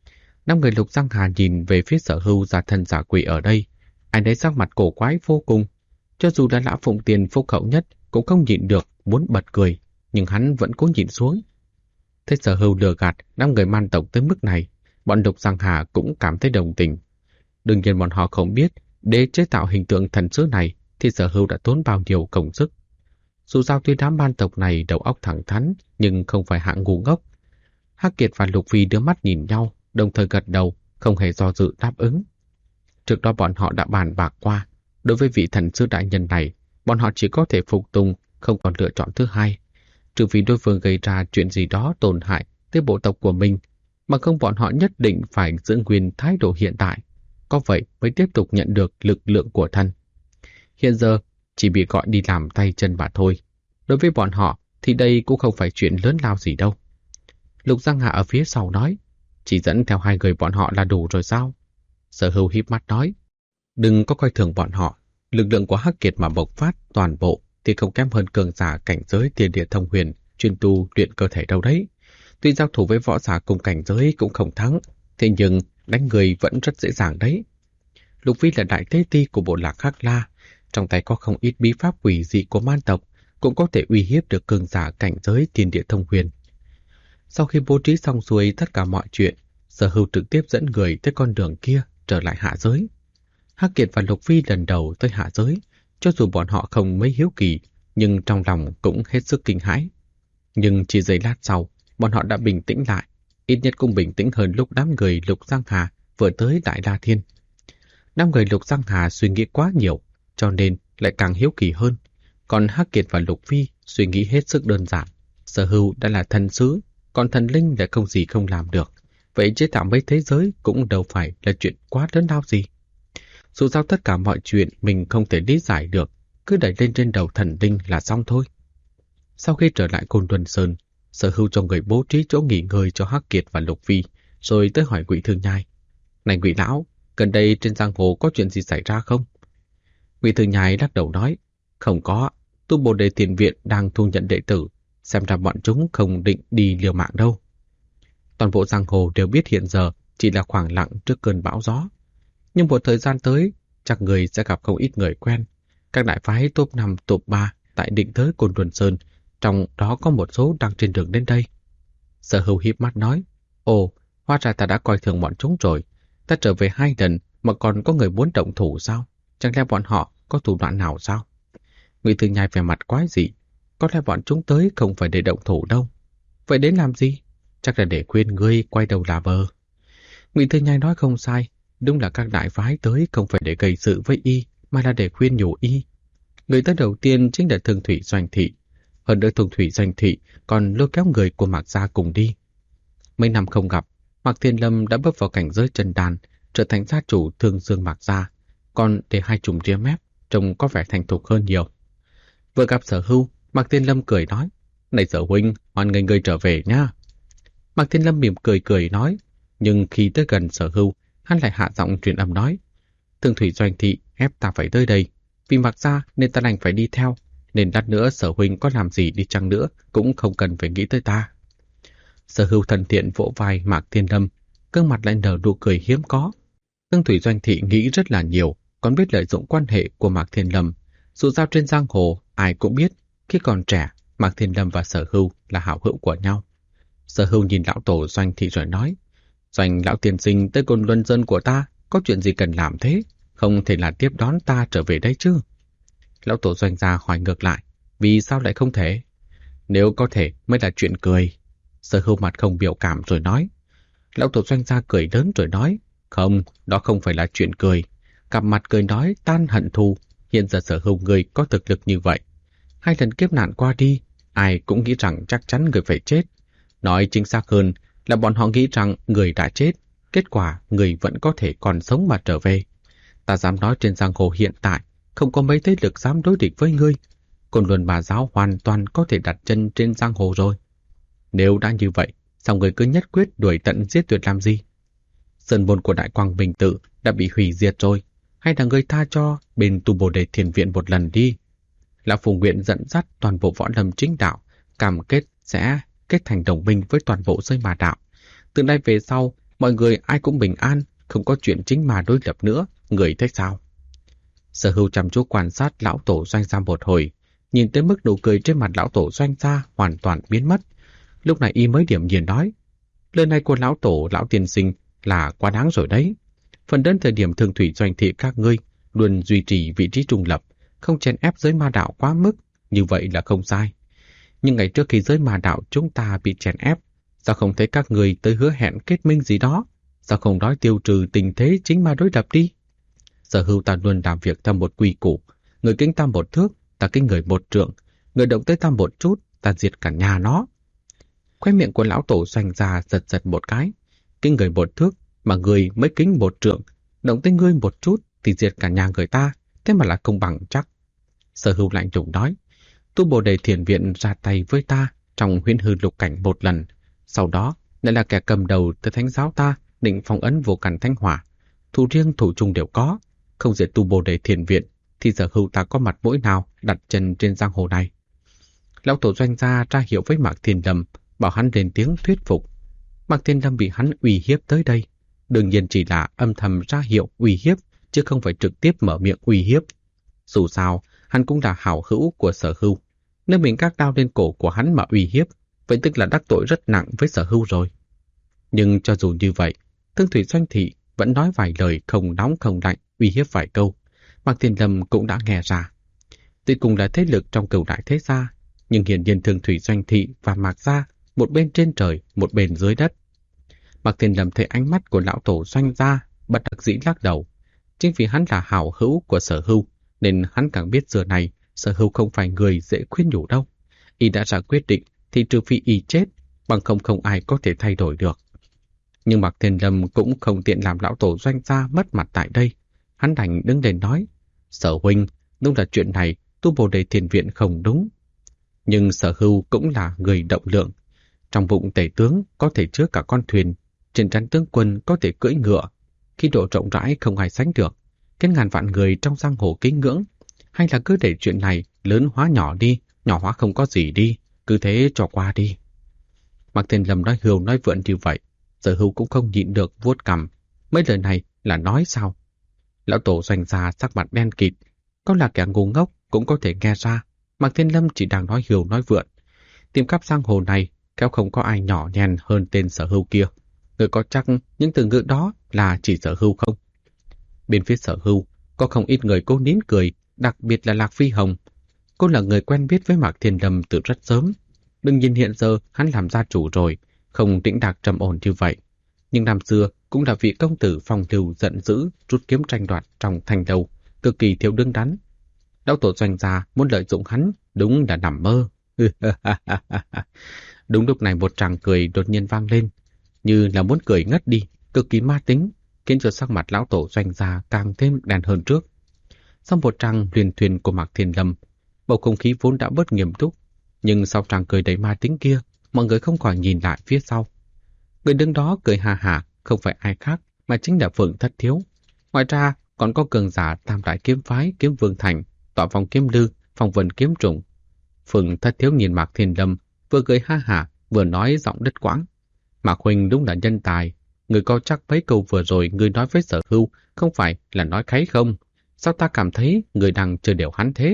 Năm người Lục Giang Hà nhìn về phía Sở Hưu giả thân giả quỷ ở đây, anh ấy sắc mặt cổ quái vô cùng. Cho dù là lão phụng tiền phúc hậu nhất cũng không nhịn được muốn bật cười, nhưng hắn vẫn cố nhịn xuống. Thế Sở Hưu lừa gạt năm người man tộc tới mức này, bọn Lục Giang Hà cũng cảm thấy đồng tình. Đương nhiên bọn họ không biết, để chế tạo hình tượng thần sứ này thì Sở Hưu đã tốn bao nhiêu công sức. Dù sao tuy đám man tộc này đầu óc thẳng thắn, nhưng không phải hạng ngu ngốc. Hắc Kiệt và Lục Phi đưa mắt nhìn nhau, đồng thời gật đầu, không hề do dự đáp ứng. Trước đó bọn họ đã bàn bạc qua, đối với vị thần sứ đại nhân này, bọn họ chỉ có thể phục tùng, không còn lựa chọn thứ hai. Trừ vì đối phương gây ra chuyện gì đó tổn hại tới bộ tộc của mình, mà không bọn họ nhất định phải giữ nguyên thái độ hiện tại, có vậy mới tiếp tục nhận được lực lượng của thần. Hiện giờ chỉ bị gọi đi làm tay chân mà thôi. Đối với bọn họ thì đây cũng không phải chuyện lớn lao gì đâu. Lục Giang Hạ ở phía sau nói, chỉ dẫn theo hai người bọn họ là đủ rồi sao? Sở Hưu híp mắt nói, đừng có coi thường bọn họ. Lực lượng của Hắc Kiệt mà bộc phát toàn bộ thì không kém hơn cường giả cảnh giới Tiên Địa Thông Huyền chuyên tu luyện cơ thể đâu đấy. Tuy giao thủ với võ giả cùng cảnh giới cũng không thắng, thế nhưng đánh người vẫn rất dễ dàng đấy. Lục Phi là đại tế ti của bộ lạc Hắc La, trong tay có không ít bí pháp quỷ dị của man tộc, cũng có thể uy hiếp được cường giả cảnh giới Tiên Địa Thông Huyền. Sau khi bố trí xong xuôi tất cả mọi chuyện, Sở Hưu trực tiếp dẫn người tới con đường kia trở lại hạ giới. Hắc Kiệt và Lục Phi lần đầu tới hạ giới, cho dù bọn họ không mấy hiếu kỳ, nhưng trong lòng cũng hết sức kinh hãi. Nhưng chỉ giây lát sau, bọn họ đã bình tĩnh lại, ít nhất cũng bình tĩnh hơn lúc đám người Lục Giang Hà vừa tới Đại La Thiên. Đám người Lục Giang Hà suy nghĩ quá nhiều, cho nên lại càng hiếu kỳ hơn. Còn Hắc Kiệt và Lục Phi suy nghĩ hết sức đơn giản. Sở Hưu đã là thần sứ, còn thần linh lại không gì không làm được. Vậy chế tạo mấy thế giới cũng đâu phải là chuyện quá lớn lao gì. Dù sao tất cả mọi chuyện mình không thể lý giải được, cứ đẩy lên trên đầu thần linh là xong thôi. Sau khi trở lại Côn Luân Sơn, Sở Hưu cho người bố trí chỗ nghỉ ngơi cho Hắc Kiệt và Lục Phi, rồi tới hỏi Ngụy Thư Nhai. Này Ngụy lão, gần đây trên giang hồ có chuyện gì xảy ra không? Ngụy Thư Nhai lắc đầu nói, không có, tu Bồ Đề Thiền Viện đang thu nhận đệ tử, xem ra bọn chúng không định đi liều mạng đâu. Toàn bộ giang hồ đều biết hiện giờ chỉ là khoảng lặng trước cơn bão gió. Nhưng một thời gian tới, chắc người sẽ gặp không ít người quen. Các đại phái top 5, top 3 tại định tới Côn Luân Sơn, trong đó có một số đang trên đường đến đây. Sở Hưu híp mắt nói, ồ, hóa ra ta đã coi thường bọn chúng rồi. Ta trở về 2 lần mà còn có người muốn động thủ sao? Chẳng lẽ bọn họ có thủ đoạn nào sao? Ngụy Thư Nhai vẻ mặt quái dị. Có lẽ bọn chúng tới không phải để động thủ đâu. Vậy đến làm gì? Chắc là để khuyên ngươi quay đầu là bờ. Ngụy Thư Nhai nói không sai. Đúng là các đại phái tới không phải để gây sự với y, mà là để khuyên nhủ y. Người tới đầu tiên chính là Thương Thủy Doanh Thị. Hơn nữa Thương Thủy Doanh Thị còn lôi kéo người của Mạc Gia cùng đi. Mấy năm không gặp, Mạc Thiên Lâm đã bước vào cảnh giới chân đàn, trở thành gia chủ Thương Dương Mạc Gia, còn để hai chùm ria mép trông có vẻ thành thục hơn nhiều. Vừa gặp Sở Hưu, Mạc Thiên Lâm cười nói, này Sở huynh, hoan nghênh ngươi trở về nha. Mạc Thiên Lâm mỉm cười nói, nhưng khi tới gần Sở Hưu, hắn lại hạ giọng truyền âm nói, Thương Thủy Doanh Thị ép ta phải tới đây, vì Mạc Gia nên ta đành phải đi theo, nên lát nữa Sở huynh có làm gì đi chăng nữa cũng không cần phải nghĩ tới ta. Sở Hưu thân thiện vỗ vai Mạc Thiên Lâm, gương mặt lại nở nụ cười hiếm có. Thương Thủy Doanh Thị nghĩ rất là nhiều, còn biết lợi dụng quan hệ của Mạc Thiên Lâm. Dù sao trên giang hồ, ai cũng biết, khi còn trẻ, Mạc Thiên Lâm và Sở Hưu là hảo hữu của nhau. Sở Hưu nhìn lão tổ Doanh Thị rồi nói, Doanh lão tiên sinh tới Côn Luân Sơn của ta, có chuyện gì cần làm thế? Không thể là tiếp đón ta trở về đây chứ? Lão tổ Doanh gia hỏi ngược lại, vì sao lại không thể? Nếu có thể mới là chuyện cười. Sở Hưu mặt không biểu cảm rồi nói. Lão tổ Doanh gia cười lớn rồi nói, không, đó không phải là chuyện cười. Cặp mặt cười nói tan hận thù, hiện giờ Sở Hưu người có thực lực như vậy. 2 lần kiếp nạn qua đi, ai cũng nghĩ rằng chắc chắn người phải chết. Nói chính xác hơn là bọn họ nghĩ rằng người đã chết, kết quả người vẫn có thể còn sống mà trở về. Ta dám nói trên giang hồ hiện tại, không có mấy thế lực dám đối địch với ngươi. Côn Luân Bà Giáo hoàn toàn có thể đặt chân trên giang hồ rồi. Nếu đã như vậy, sao người cứ nhất quyết đuổi tận giết tuyệt làm gì? Sơn môn của Đại Quang Minh Tự đã bị hủy diệt rồi, hay là người tha cho bên tu Bồ Đề Thiền Viện một lần đi? Lão Phù nguyện dẫn dắt toàn bộ võ lâm chính đạo, cam kết sẽ kết thành đồng minh với toàn bộ giới ma đạo. Từ nay về sau, mọi người ai cũng bình an, không có chuyện chính ma đối lập nữa, người thích sao? Sở Hưu chăm chú quan sát lão tổ Doanh gia một hồi, nhìn tới mức nụ cười trên mặt lão tổ Doanh gia hoàn toàn biến mất. Lúc này y mới điểm nhiên nói, lời này của lão tổ lão tiên sinh là quá đáng rồi đấy. Phần đến thời điểm Thương Thủy Doanh Thị các ngươi luôn duy trì vị trí trung lập, không chèn ép giới ma đạo quá mức, như vậy là không sai. Nhưng ngày trước khi giới ma đạo chúng ta bị chèn ép, sao không thấy các người tới hứa hẹn kết minh gì đó? Sao không nói tiêu trừ tình thế chính ma đối lập đi? Sở Hưu ta luôn làm việc theo một quy củ, người kính ta 1 thước, ta kính người 1 trượng, người động tới ta 1 chút, ta diệt cả nhà nó. Khóe miệng của lão tổ Doanh ra giật một cái, kính người 1 thước mà người mới kính 1 trượng, động tới ngươi 1 chút thì diệt cả nhà người ta, thế mà là công bằng chắc. Sở Hưu lạnh lùng nói, tu Bồ Đề Thiền Viện ra tay với ta trong Huyễn Hư Lục Cảnh 1 lần, sau đó lại là kẻ cầm đầu tới thánh giáo ta định phong ấn Vô Càn Thánh Hỏa, thủ riêng thủ chung đều có, không diệt tu Bồ Đề Thiền Viện thì Sở Hưu ta có mặt mũi nào đặt chân trên giang hồ này? Lão tổ Doanh gia ra hiệu với Mạc Thiên Lâm, bảo hắn lên tiếng thuyết phục. Mạc Thiên Lâm bị hắn uy hiếp tới đây, đương nhiên chỉ là âm thầm ra hiệu uy hiếp, chứ không phải trực tiếp mở miệng uy hiếp. Dù sao, hắn cũng là hảo hữu của Sở Hưu. Nếu mình gác đao lên cổ của hắn mà uy hiếp, vậy tức là đắc tội rất nặng với Sở Hưu rồi. Nhưng cho dù như vậy, Thương Thủy Doanh Thị vẫn nói vài lời không nóng không lạnh, uy hiếp vài câu. Mạc Thiên Lâm cũng đã nghe ra. Tuy cùng là thế lực trong Cửu Đại Thế Gia, nhưng hiển nhiên Thương Thủy Doanh Thị và Mạc Gia một bên trên trời, một bên dưới đất. Mạc Thiên Lâm thấy ánh mắt của lão tổ Doanh gia, bất đắc dĩ lắc đầu. Chính vì hắn là hảo hữu của Sở Hưu, nên hắn càng biết giờ này Sở Hưu không phải người dễ khuyên nhủ đâu. Y đã ra quyết định thì trừ phi y chết, bằng không ai có thể thay đổi được. Nhưng Mạc Thiên Lâm cũng không tiện làm lão tổ Doanh gia mất mặt tại đây. Hắn đành đứng lên nói, Sở huynh, đúng là chuyện này tu Bồ Đề Thiền Viện không đúng. Nhưng Sở Hưu cũng là người động lượng. Trong bụng tể tướng có thể chứa cả con thuyền, trên trán tướng quân có thể cưỡi ngựa. Khi độ rộng rãi không ai sánh được, khiến ngàn vạn người trong giang hồ kính ngưỡng. Hay là cứ để chuyện này lớn hóa nhỏ đi, nhỏ hóa không có gì đi, cứ thế cho qua đi. Mạc Thiên Lâm nói hưu nói vượn như vậy, Sở Hưu cũng không nhịn được vuốt cằm. Mấy lời này là nói sao? Lão tổ Doanh gia sắc mặt đen kịt, có là kẻ ngu ngốc cũng có thể nghe ra. Mạc Thiên Lâm chỉ đang nói hưu nói vượn. Tìm khắp giang hồ này, kéo không có ai nhỏ nhen hơn tên Sở Hưu kia. Người có chắc những từ ngữ đó là chỉ Sở Hưu không? Bên phía Sở Hưu, có không ít người cố nín cười, đặc biệt là Lạc Phi Hồng. Cô là người quen biết với Mạc Thiên Lâm từ rất sớm. Đừng nhìn hiện giờ hắn làm gia chủ rồi, không tĩnh đạc trầm ổn như vậy. Nhưng năm xưa cũng là vị công tử phong lưu giận dữ, rút kiếm tranh đoạt trong thành đầu, cực kỳ thiếu đứng đắn. Lão tổ Doanh gia muốn lợi dụng hắn, đúng là nằm mơ. Đúng lúc này một tràng cười đột nhiên vang lên, như là muốn cười ngất đi, cực kỳ ma tính, khiến cho sắc mặt lão tổ Doanh gia càng thêm đen hơn trước. Sau một tràng huyền thuyền của Mạc Thiên Lâm, bầu không khí vốn đã bớt nghiêm túc, nhưng sau tràng cười đầy ma tính kia, mọi người không khỏi nhìn lại phía sau. Người đứng đó cười hà hả, không phải ai khác mà chính là Phượng Thất Thiếu. Ngoài ra còn có cường giả Tam Đại Kiếm Phái Kiếm Vương Thành, Tọa Vòng Kiếm Lư, Phong Vân Kiếm Trùng. Phượng Thất Thiếu nhìn Mạc Thiên Lâm, vừa cười ha hả, vừa nói giọng đứt quãng. Mạc huynh đúng là nhân tài, người có chắc mấy câu vừa rồi người nói với Sở Hưu không phải là nói kháy không? Sao ta cảm thấy người đang chơi đều hắn thế?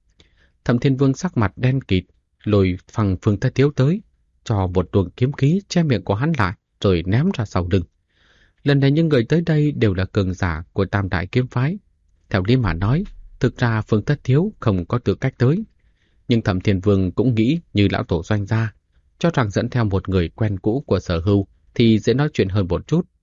Thẩm Thiên Vương sắc mặt đen kịt, lùi phằng Phượng Thất Thiếu tới, cho một luồng kiếm khí che miệng của hắn lại, rồi ném ra sau lưng. Lần này những người tới đây đều là cường giả của Tam Đại Kiếm Phái. Theo lý mà nói, thực ra Phượng Thất Thiếu không có tư cách tới. Nhưng Thẩm Thiên Vương cũng nghĩ như lão tổ Doanh gia, cho rằng dẫn theo một người quen cũ của Sở Hưu thì dễ nói chuyện hơn một chút.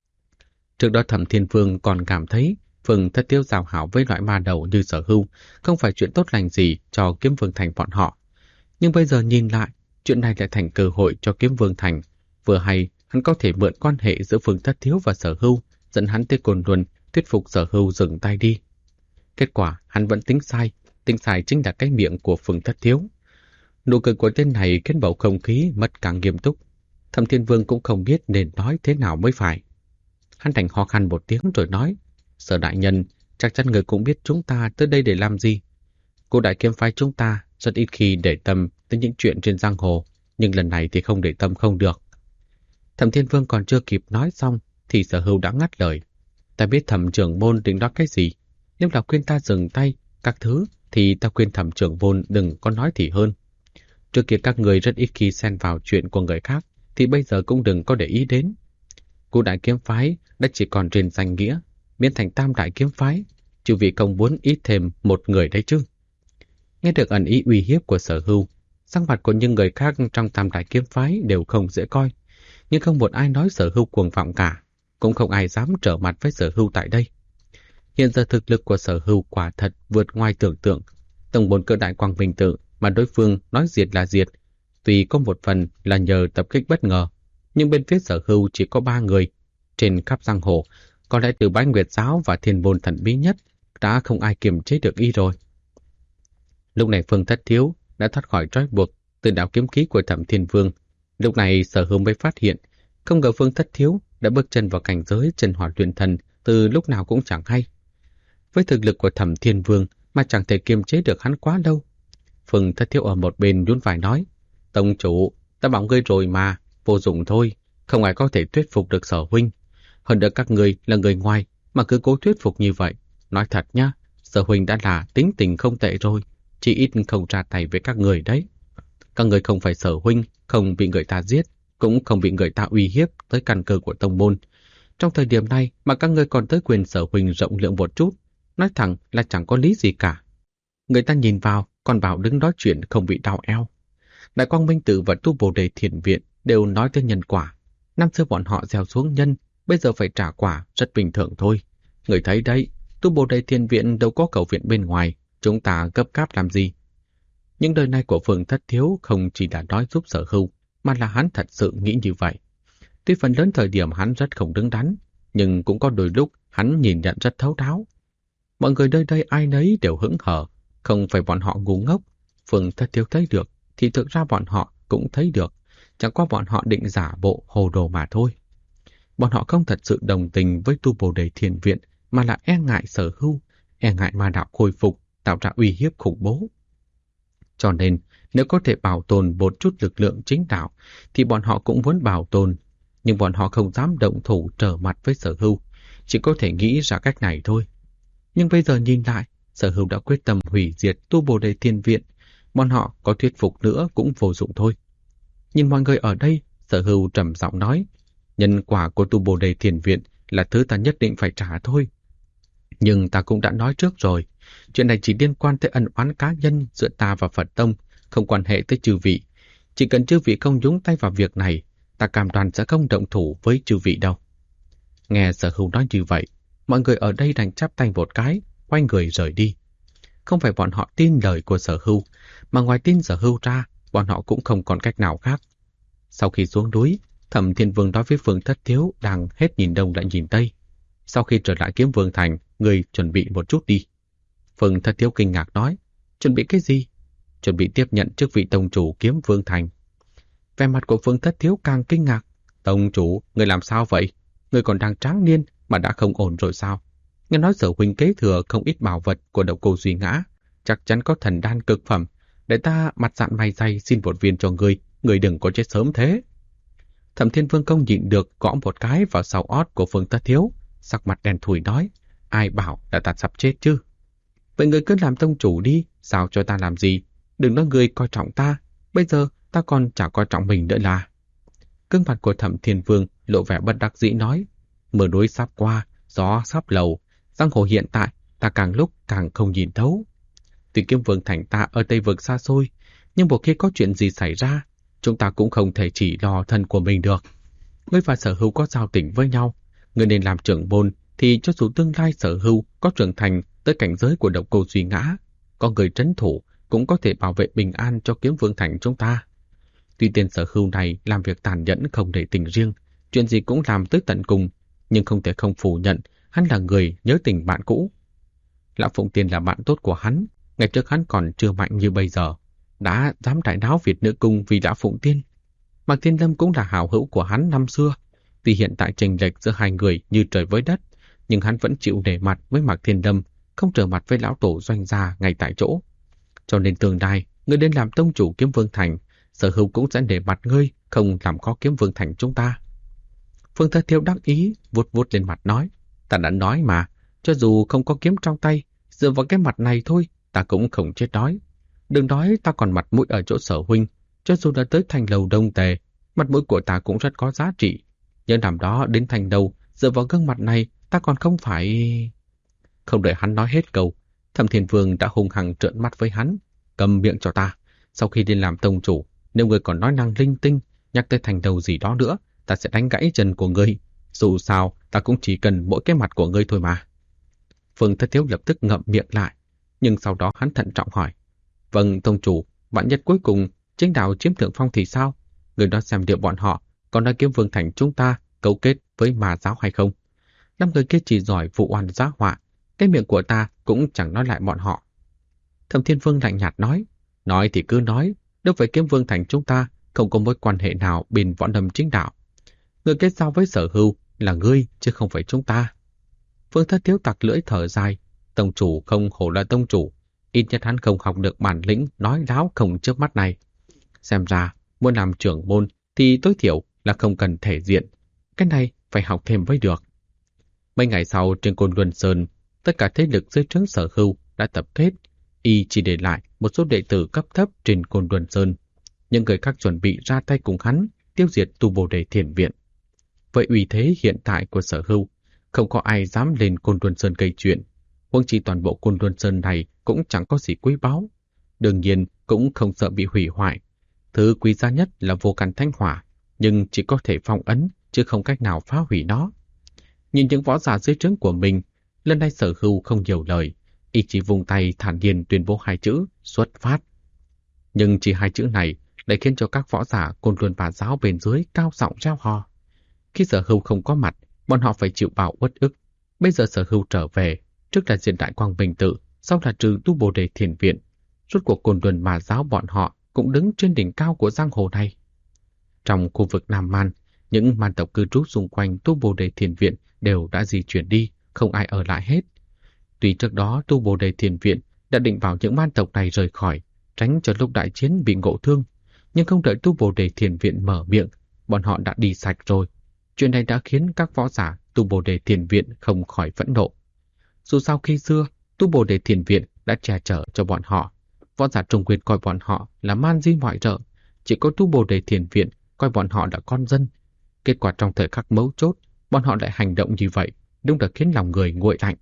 Trước đó Thẩm Thiên Vương còn cảm thấy Phượng Thất Thiếu giao hảo với loại ma đầu như Sở Hưu không phải chuyện tốt lành gì cho Kiếm Vương Thành bọn họ. Nhưng bây giờ nhìn lại, chuyện này lại thành cơ hội cho Kiếm Vương Thành. Vừa hay, hắn có thể mượn quan hệ giữa Phượng Thất Thiếu và Sở Hưu, dẫn hắn tới Cồn Luân, thuyết phục Sở Hưu dừng tay đi. Kết quả, hắn vẫn tính sai chính là cái miệng của Phượng Thất Thiếu. Nụ cười của tên này khiến bầu không khí mất càng nghiêm túc. Thẩm Thiên Vương cũng không biết nên nói thế nào mới phải. Hắn đành ho khan một tiếng rồi nói, Sở đại nhân, chắc chắn người cũng biết chúng ta tới đây để làm gì. Cô đại kiếm phái chúng ta rất ít khi để tâm tới những chuyện trên giang hồ, nhưng lần này thì không để tâm không được. Thẩm Thiên Vương còn chưa kịp nói xong thì Sở Hưu đã ngắt lời. Ta biết Thẩm trưởng môn định nói cái gì. Nếu là khuyên ta dừng tay, các thứ, thì ta khuyên Thẩm trưởng môn đừng có nói thì hơn. Trước kia các người rất ít khi xen vào chuyện của người khác, thì bây giờ cũng đừng có để ý đến. Cô đại kiếm phái đã chỉ còn trên danh nghĩa, biến thành Tam Đại Kiếm Phái, chứ vì không muốn ít thêm một người đấy chứ. Nghe được ẩn ý uy hiếp của Sở Hưu, sắc mặt của những người khác trong Tam Đại Kiếm Phái đều không dễ coi, nhưng không một ai nói Sở Hưu cuồng vọng cả, cũng không ai dám trở mặt với Sở Hưu tại đây. Hiện giờ thực lực của Sở Hưu quả thật vượt ngoài tưởng tượng. Tổng bồn cỡ đại Quang Minh Tự mà đối phương nói diệt là diệt, tuy có một phần là nhờ tập kích bất ngờ, nhưng bên phía Sở Hưu chỉ có 3 người. Trên khắp giang hồ, có lẽ từ Bái Nguyệt Giáo và Thiên Môn Thần Bí Nhất đã không ai kiềm chế được y rồi. Lúc này Phượng Thất Thiếu đã thoát khỏi trói buộc từ đạo kiếm khí của Thẩm Thiên Vương. Lúc này Sở Hưu mới phát hiện, không ngờ Phượng Thất Thiếu đã bước chân vào cảnh giới chân hỏa luyện thần từ lúc nào cũng chẳng hay. Với thực lực của Thẩm Thiên Vương mà chẳng thể kiềm chế được hắn quá lâu. Phượng Thất Thiếu ở một bên nhún vai nói, Tông chủ, ta bảo ngươi rồi mà, vô dụng thôi, không ai có thể thuyết phục được Sở huynh. Hơn nữa các ngươi là người ngoài mà cứ cố thuyết phục như vậy. Nói thật nhá, Sở huynh đã là tính tình không tệ rồi, chỉ ít không ra tay với các người đấy. Các người không phải Sở huynh, không bị người ta giết, cũng không bị người ta uy hiếp tới căn cơ của tông môn. Trong thời điểm này mà các ngươi còn tới quyền Sở huynh rộng lượng một chút, nói thẳng là chẳng có lý gì cả. Người ta nhìn vào, còn bảo đứng nói chuyện không bị đau eo. Đại Quang Minh Tự và Tu Bồ Đề Thiền Viện đều nói tới nhân quả. Năm xưa bọn họ gieo xuống nhân, bây giờ phải trả quả, rất bình thường thôi. Người thấy đấy, Tu Bồ Đề Thiền Viện đâu có cầu viện bên ngoài, chúng ta gấp gáp làm gì? Những lời này của Phương Thất Thiếu không chỉ đã nói giúp Sở Hưu, mà là hắn thật sự nghĩ như vậy. Tuy phần lớn thời điểm hắn rất không đứng đắn, nhưng cũng có đôi lúc hắn nhìn nhận rất thấu đáo. Mọi người nơi đây ai nấy đều hững hờ, không phải bọn họ ngu ngốc. Phương Thất Thiếu thấy được, thì thực ra bọn họ cũng thấy được, chẳng qua bọn họ định giả bộ hồ đồ mà thôi. Bọn họ không thật sự đồng tình với Tu Bồ Đề Thiền Viện, mà là e ngại Sở Hưu, e ngại ma đạo khôi phục, tạo ra uy hiếp khủng bố. Cho nên, nếu có thể bảo tồn một chút lực lượng chính đạo, thì bọn họ cũng muốn bảo tồn, nhưng bọn họ không dám động thủ trở mặt với Sở Hưu, chỉ có thể nghĩ ra cách này thôi. Nhưng bây giờ nhìn lại, Sở Hưu đã quyết tâm hủy diệt Tu Bồ Đề Thiền Viện, bọn họ có thuyết phục nữa cũng vô dụng thôi. Nhìn mọi người ở đây, Sở Hưu trầm giọng nói, nhân quả của Tu Bồ Đề Thiền Viện là thứ ta nhất định phải trả thôi. Nhưng ta cũng đã nói trước rồi, chuyện này chỉ liên quan tới ân oán cá nhân giữa ta và Phật Tông, không quan hệ tới chư vị. Chỉ cần chư vị không nhúng tay vào việc này, ta cam đoan sẽ không động thủ với chư vị đâu. Nghe Sở Hưu nói như vậy, mọi người ở đây đành chắp tay một cái, quay người rời đi. Không phải bọn họ tin lời của Sở Hưu, mà ngoài tin Sở Hưu ra, bọn họ cũng không còn cách nào khác. Sau khi xuống núi, Thẩm Thiên Vương nói với Phương Thất Thiếu đang hết nhìn đông lại nhìn tây. Sau khi trở lại Kiếm Vương Thành, người chuẩn bị một chút đi. Phương Thất Thiếu kinh ngạc nói, chuẩn bị cái gì? Chuẩn bị tiếp nhận chức vị tông chủ Kiếm Vương Thành. Vẻ mặt của Phương Thất Thiếu càng kinh ngạc. Tông chủ, người làm sao vậy? Người còn đang tráng niên mà đã không ổn rồi sao? Nghe nói Sở huynh kế thừa không ít bảo vật của Độc Cô Duy Ngã, chắc chắn có thần đan cực phẩm. Để ta mặt dạn mày dày xin một viên cho người đừng có chết sớm thế. Thẩm Thiên Vương không nhịn được gõ một cái vào sau ót của Phương Thất Thiếu, sắc mặt đen thui nói, ai bảo là ta sắp chết chứ? Vậy người cứ làm tông chủ đi, sao cho ta làm gì? Đừng nói người coi trọng ta, bây giờ ta còn chả coi trọng mình nữa là. Gương mặt của Thẩm Thiên Vương lộ vẻ bất đắc dĩ nói, mưa núi sắp qua, gió sắp lầu, giang hồ hiện tại ta càng lúc càng không nhìn thấu. Tuy Kiếm Vương Thành ta ở Tây Vực xa xôi, nhưng một khi có chuyện gì xảy ra, chúng ta cũng không thể chỉ lo thân của mình được. Ngươi và Sở Hưu có giao tình với nhau, ngươi nên làm trưởng môn, thì cho dù tương lai Sở Hưu có trưởng thành tới cảnh giới của Độc Cô Duy Ngã, có người trấn thủ cũng có thể bảo vệ bình an cho Kiếm Vương Thành chúng ta. Tuy tên Sở Hưu này làm việc tàn nhẫn không để tình riêng, chuyện gì cũng làm tới tận cùng, nhưng không thể không phủ nhận hắn là người nhớ tình bạn cũ. Lão Phụng Tiên là bạn tốt của hắn, ngày trước hắn còn chưa mạnh như bây giờ, đã dám đại náo Việt Nữ Cung vì Lão Phụng Tiên. Mạc Thiên Lâm cũng là hảo hữu của hắn năm xưa, tuy hiện tại chênh lệch giữa hai người như trời với đất, nhưng hắn vẫn chịu để mặt với Mạc Thiên Lâm, không trở mặt với lão tổ Doanh gia ngay tại chỗ. Cho nên tương lai, ngươi đến làm tông chủ Kiếm Vương Thành, Sở Hưu cũng sẽ để mặt ngươi, không làm khó Kiếm Vương Thành chúng ta. Phương Thất Thiếu đắc ý, vuốt vuốt lên mặt nói, ta đã nói mà, cho dù không có kiếm trong tay, dựa vào cái mặt này thôi, ta cũng không chết đói. Đừng nói ta còn mặt mũi ở chỗ Sở huynh, cho dù đã tới Thành Lầu Đông Tề, mặt mũi của ta cũng rất có giá trị. Nhưng năm đó đến Thành Đầu, dựa vào gương mặt này, ta còn không phải... Không đợi hắn nói hết câu, Thẩm Thiên Vương đã hung hăng trợn mắt với hắn, cầm miệng cho ta. Sau khi đi làm tông chủ, nếu người còn nói năng linh tinh, nhắc tới Thành Đầu gì đó nữa, ta sẽ đánh gãy chân của ngươi. Dù sao, ta cũng chỉ cần mỗi cái mặt của ngươi thôi mà. Phương Thất Thiếu lập tức ngậm miệng lại, nhưng sau đó hắn thận trọng hỏi, vâng tông chủ, vạn nhất cuối cùng chính đạo chiếm thượng phong thì sao? Người đó xem liệu bọn họ còn nói Kiếm Vương Thành chúng ta cấu kết với ma giáo hay không? Năm người kia chỉ giỏi vụ oan giá họa, cái miệng của ta cũng chẳng nói lại bọn họ. Thẩm Thiên Vương lạnh nhạt nói thì cứ nói, đối với Kiếm Vương Thành chúng ta không có mối quan hệ nào bên võ lâm chính đạo. Người kết giao với Sở Hưu là ngươi chứ không phải chúng ta. Phương Thất Thiếu tặc lưỡi thở dài, tông chủ không hổ là tông chủ, ít nhất hắn không học được bản lĩnh nói láo không trước mắt này. Xem ra, muốn làm trưởng môn thì tối thiểu là không cần thể diện, cái này phải học thêm mới được. Mấy ngày sau trên Côn Luân Sơn, tất cả thế lực dưới trướng Sở Hưu đã tập kết, y chỉ để lại một số đệ tử cấp thấp trên Côn Luân Sơn. Những người khác chuẩn bị ra tay cùng hắn tiêu diệt Tu Bồ Đề Thiền Viện. Vậy uy thế hiện tại của Sở Hưu, không có ai dám lên Côn Luân Sơn gây chuyện. Huống chi toàn bộ Côn Luân Sơn này cũng chẳng có gì quý báu, đương nhiên cũng không sợ bị hủy hoại. Thứ quý giá nhất là vô căn thánh hỏa, nhưng chỉ có thể phong ấn chứ không cách nào phá hủy nó. Nhìn những võ giả dưới trướng của mình, Lần này Sở Hưu không nhiều lời, y chỉ vùng tay thản nhiên tuyên bố hai chữ xuất phát. Nhưng chỉ hai chữ này lại khiến cho các võ giả Côn Luân Bà Giáo bên dưới cao giọng reo hò. Khi Sở Hưu không có mặt, bọn họ phải chịu bao uất ức. Bây giờ Sở Hưu trở về, trước là diện Đại Quang Bình Tự, sau là trừ Tu Bồ Đề Thiền Viện. Rốt cuộc Côn Luân Bà Giáo bọn họ cũng đứng trên đỉnh cao của giang hồ này. Trong khu vực Nam Man, những man tộc cư trú xung quanh Tu Bồ Đề Thiền Viện đều đã di chuyển đi, không ai ở lại hết. Tuy trước đó Tu Bồ Đề Thiền Viện đã định bảo những man tộc này rời khỏi, tránh cho lúc đại chiến bị ngộ thương, nhưng không đợi Tu Bồ Đề Thiền Viện mở miệng, bọn họ đã đi sạch rồi. Chuyện này đã khiến các võ giả Tu Bồ Đề Thiền Viện không khỏi phẫn nộ. Dù sao khi xưa, Tu Bồ Đề Thiền Viện đã che chở cho bọn họ. Võ giả Trung Nguyên coi bọn họ là man di ngoại trợ, chỉ có Tu Bồ Đề Thiền Viện coi bọn họ là con dân. Kết quả trong thời khắc mấu chốt, bọn họ lại hành động như vậy, đúng là khiến lòng người nguội lạnh.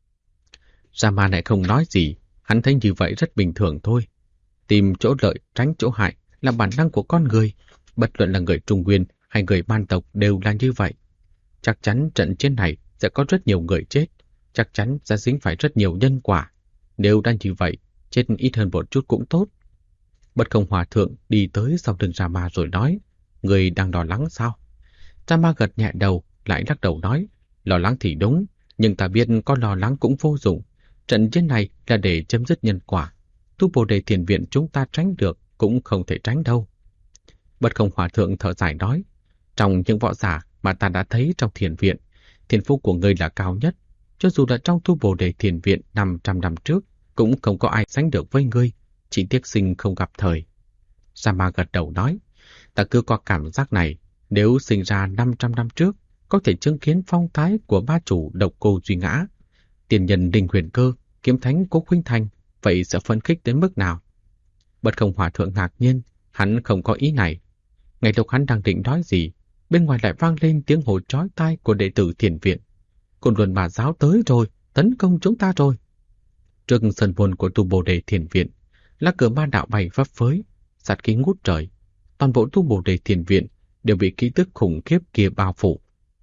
Rama lại không nói gì, hắn thấy như vậy rất bình thường thôi. Tìm chỗ lợi, tránh chỗ hại là bản năng của con người, bất luận là người Trung Nguyên hay người man tộc đều là như vậy. Chắc chắn trận chiến này sẽ có rất nhiều người chết, chắc chắn sẽ dính phải rất nhiều nhân quả. Nếu đang như vậy, chết ít hơn một chút cũng tốt. Bất Không Hòa Thượng đi tới sau lưng Rama rồi nói, người đang lo lắng sao? Rama gật nhẹ đầu, lại lắc đầu nói, lo lắng thì đúng, nhưng ta biết có lo lắng cũng vô dụng. Trận chiến này là để chấm dứt nhân quả. Tu Bồ Đề Thiền Viện chúng ta tránh được cũng không thể tránh đâu. Bất Không Hòa Thượng thở dài nói, trong những võ giả mà ta đã thấy trong thiền viện, thiên phú của ngươi là cao nhất. Cho dù là trong Tu Bồ Đề Thiền Viện 500 năm trước, cũng không có ai sánh được với ngươi, chỉ tiếc sinh không gặp thời. Sama gật đầu nói, ta cứ có cảm giác này, nếu sinh ra 500 năm trước, có thể chứng kiến phong thái của ba chủ Độc Cô Duy Ngã, tiền nhân Đinh Huyền Cơ, kiếm thánh Cố Khuynh Thành, vậy sẽ phấn khích đến mức nào? Bất Không Hòa Thượng ngạc nhiên, hắn không có ý này. Ngay lúc hắn đang định nói gì, bên ngoài lại vang lên tiếng hô chói tai của đệ tử thiền viện. Côn Luân Bà Giáo tới rồi, tấn công chúng ta rồi. Trước sân môn của Tu Bồ Đề Thiền Viện, lá cờ ma đạo bay phấp phới, sát khí ngút trời. Toàn bộ Tu Bồ Đề Thiền Viện đều bị khí tức khủng khiếp kia bao phủ.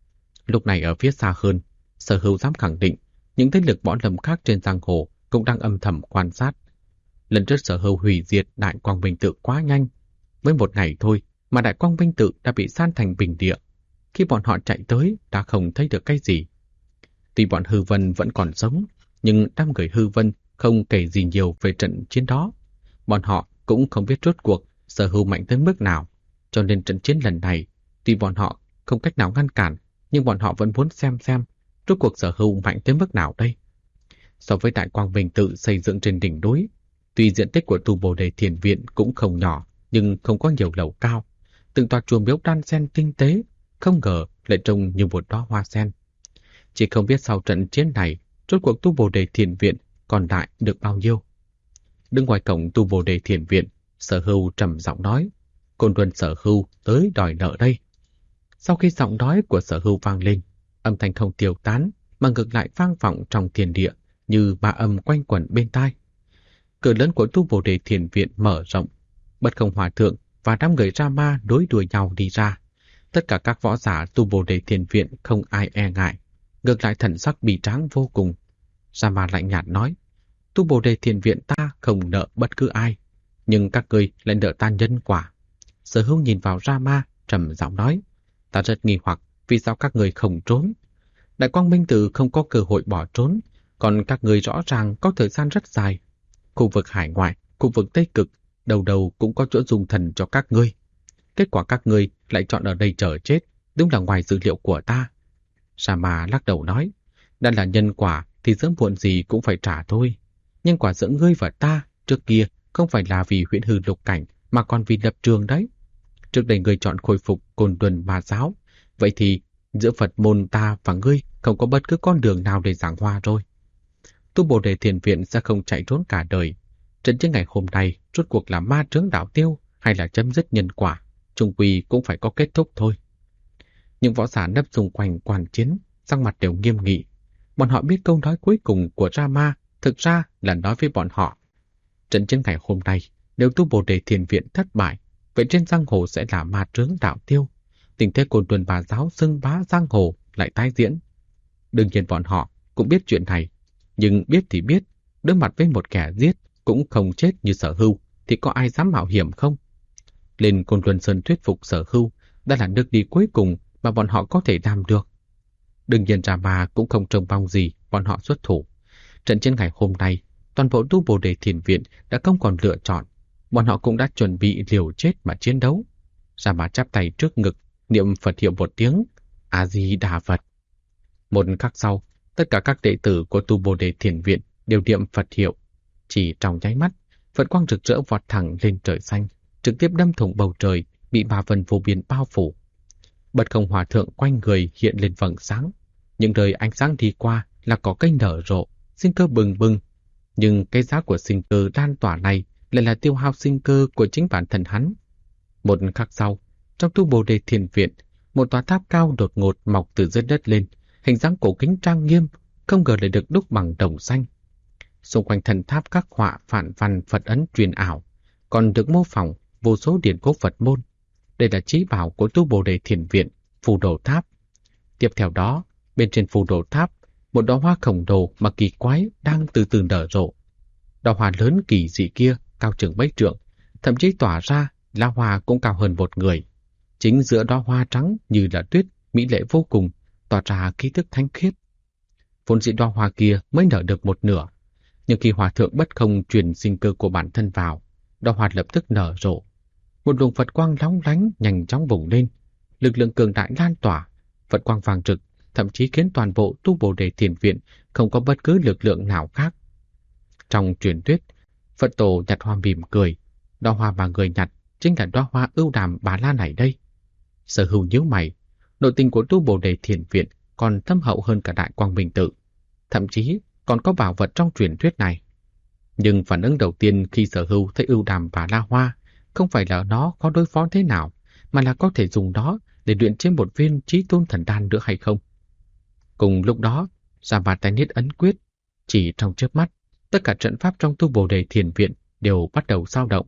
Lúc này ở phía xa hơn, Sở Hưu dám khẳng định những thế lực võ lâm khác trên giang hồ cũng đang âm thầm quan sát. Lần trước Sở Hưu hủy diệt Đại Quang Minh Tự quá nhanh, với một ngày thôi mà Đại Quang Minh Tự đã bị san thành bình địa. Khi bọn họ chạy tới đã không thấy được cái gì. Tuy bọn Hư Vân vẫn còn sống, nhưng đám người Hư Vân không kể gì nhiều về trận chiến đó. Bọn họ cũng không biết rốt cuộc Sở Hưu mạnh tới mức nào, cho nên trận chiến lần này, tuy bọn họ không cách nào ngăn cản, nhưng bọn họ vẫn muốn xem rốt cuộc Sở Hưu mạnh tới mức nào đây. So với Đại Quang Minh Tự xây dựng trên đỉnh núi, tuy diện tích của Tu Bồ Đề Thiền Viện cũng không nhỏ, nhưng không có nhiều lầu cao. Từng tòa chùa miếu đan sen tinh tế, không ngờ lại trông như một đóa hoa sen. Chỉ không biết sau trận chiến này, rốt cuộc Tu Bồ Đề Thiền Viện còn lại được bao nhiêu. Đứng ngoài cổng Tu Bồ Đề Thiền Viện, Sở Hưu trầm giọng nói, Côn Luân Sở Hưu tới đòi nợ đây. Sau khi giọng nói của Sở Hưu vang lên, âm thanh không tiêu tán mà ngược lại vang vọng trong thiên địa như ba âm quanh quẩn bên tai. Cửa lớn của Tu Bồ Đề Thiền Viện mở rộng, Bất Không Hòa Thượng và đám người Rama đối đuổi nhau đi ra. Tất cả các võ giả Tu Bồ Đề Thiền Viện không ai e ngại, ngược lại thần sắc bì tráng vô cùng. Rama lạnh nhạt nói, Tu Bồ Đề Thiền Viện ta không nợ bất cứ ai, nhưng các ngươi lại nợ ta nhân quả. Sở Hưu nhìn vào Rama, trầm giọng nói, ta rất nghi hoặc vì sao các ngươi không trốn. Đại Quang Minh Tự không có cơ hội bỏ trốn, còn các ngươi rõ ràng có thời gian rất dài. Khu vực hải ngoại, khu vực Tây Cực, đầu đầu cũng có chỗ dùng thần cho các ngươi. Kết quả các ngươi lại chọn ở đây chờ chết, đúng là ngoài dữ liệu của ta. Rama lắc đầu nói, đã là nhân quả thì sớm muộn gì cũng phải trả thôi. Nhân quả giữa ngươi và ta trước kia không phải là vì Huyễn Hư Lục Cảnh mà còn vì lập trường đấy. Trước đây ngươi chọn khôi phục Côn Luân Bà Giáo, vậy thì giữa Phật môn ta và ngươi không có bất cứ con đường nào để giảng hòa rồi. Tu Bồ Đề Thiền Viện sẽ không chạy trốn cả đời. Trận chiến ngày hôm nay rốt cuộc là ma trướng đạo tiêu hay là chấm dứt nhân quả, chung quy cũng phải có kết thúc thôi. Những võ giả nấp xung quanh quan chiến, sắc mặt đều nghiêm nghị. Bọn họ biết câu nói cuối cùng của Rama thực ra là nói với bọn họ. Trận chiến ngày hôm nay, nếu Tu Bồ Đề Thiền Viện thất bại, vậy trên giang hồ sẽ là ma trướng đạo tiêu. Tình thế Côn Luân Bà Giáo xưng bá giang hồ lại tái diễn. Đương nhiên bọn họ cũng biết chuyện này, nhưng biết thì biết, đối mặt với một kẻ giết cũng không chết như Sở Hưu thì có ai dám mạo hiểm không? Lên Côn Luân Sơn thuyết phục Sở Hưu đã là nước đi cuối cùng mà bọn họ có thể làm được. Đương nhiên Rama cũng không trông mong gì bọn họ xuất thủ. Trận chiến ngày hôm nay, toàn bộ tu Bồ Đề Thiền Viện đã không còn lựa chọn. Bọn họ cũng đã chuẩn bị liều chết mà chiến đấu. Rama chắp tay trước ngực, niệm Phật hiệu một tiếng, A-di-đà Phật. Một khắc sau, tất cả các đệ tử của tu Bồ Đề Thiền Viện đều niệm Phật hiệu. Chỉ trong nháy mắt, Phật quang rực rỡ vọt thẳng lên trời xanh, trực tiếp đâm thủng bầu trời, bị ma vân vô biên bao phủ. Bật Không Hòa Thượng quanh người hiện lên vầng sáng. Những đời ánh sáng đi qua là có cây nở rộ, sinh cơ bừng bừng. Nhưng cái giá của sinh cơ lan tỏa này lại là tiêu hao sinh cơ của chính bản thân hắn. Một khắc sau, trong tu Bồ Đề Thiền Viện, một tòa tháp cao đột ngột mọc từ dưới đất lên, hình dáng cổ kính trang nghiêm, không ngờ lại được đúc bằng đồng xanh. Xung quanh thần tháp các họa phản văn Phật ấn truyền ảo, còn được mô phỏng vô số điển cố Phật môn. Đây là chí bảo của tu Bồ Đề Thiền Viện, Phù Đồ Tháp. Tiếp theo đó, bên trên Phù Đồ Tháp, một đóa hoa khổng lồ mà kỳ quái đang từ từ nở rộ. Đóa hoa lớn kỳ dị kia cao chừng mấy trượng, thậm chí tỏa ra lá hoa cũng cao hơn một người. Chính giữa đóa hoa trắng như là tuyết, mỹ lệ vô cùng, tỏa ra khí tức thánh khiết. Vốn dĩ đóa hoa kia mới nở được một nửa, nhưng khi Hòa Thượng Bất Không truyền sinh cơ của bản thân vào, đóa hoa lập tức nở rộ. Một luồng Phật quang lóng lánh nhanh chóng bùng lên, lực lượng cường đại lan tỏa, Phật quang vàng rực, thậm chí khiến toàn bộ tu Bồ Đề Thiền Viện không có bất cứ lực lượng nào khác. Trong truyền thuyết, Phật Tổ nhặt hoa mỉm cười, đóa hoa mà người nhặt chính là đóa hoa ưu đàm Bà La này đây. Sở Hưu nhíu mày, nội tình của tu Bồ Đề Thiền Viện còn thâm hậu hơn cả Đại Quang Minh Tự, thậm chí còn có bảo vật trong truyền thuyết này. Nhưng phản ứng đầu tiên khi Sở Hưu thấy ưu đàm Bà La hoa không phải là nó có đối phó thế nào, mà là có thể dùng đó để luyện chế một viên Chí Tôn Thần Đan nữa hay không. Cùng lúc đó, ra bàn tay niết ấn quyết, chỉ trong chớp mắt, tất cả trận pháp trong tu Bồ Đề Thiền Viện đều bắt đầu dao động.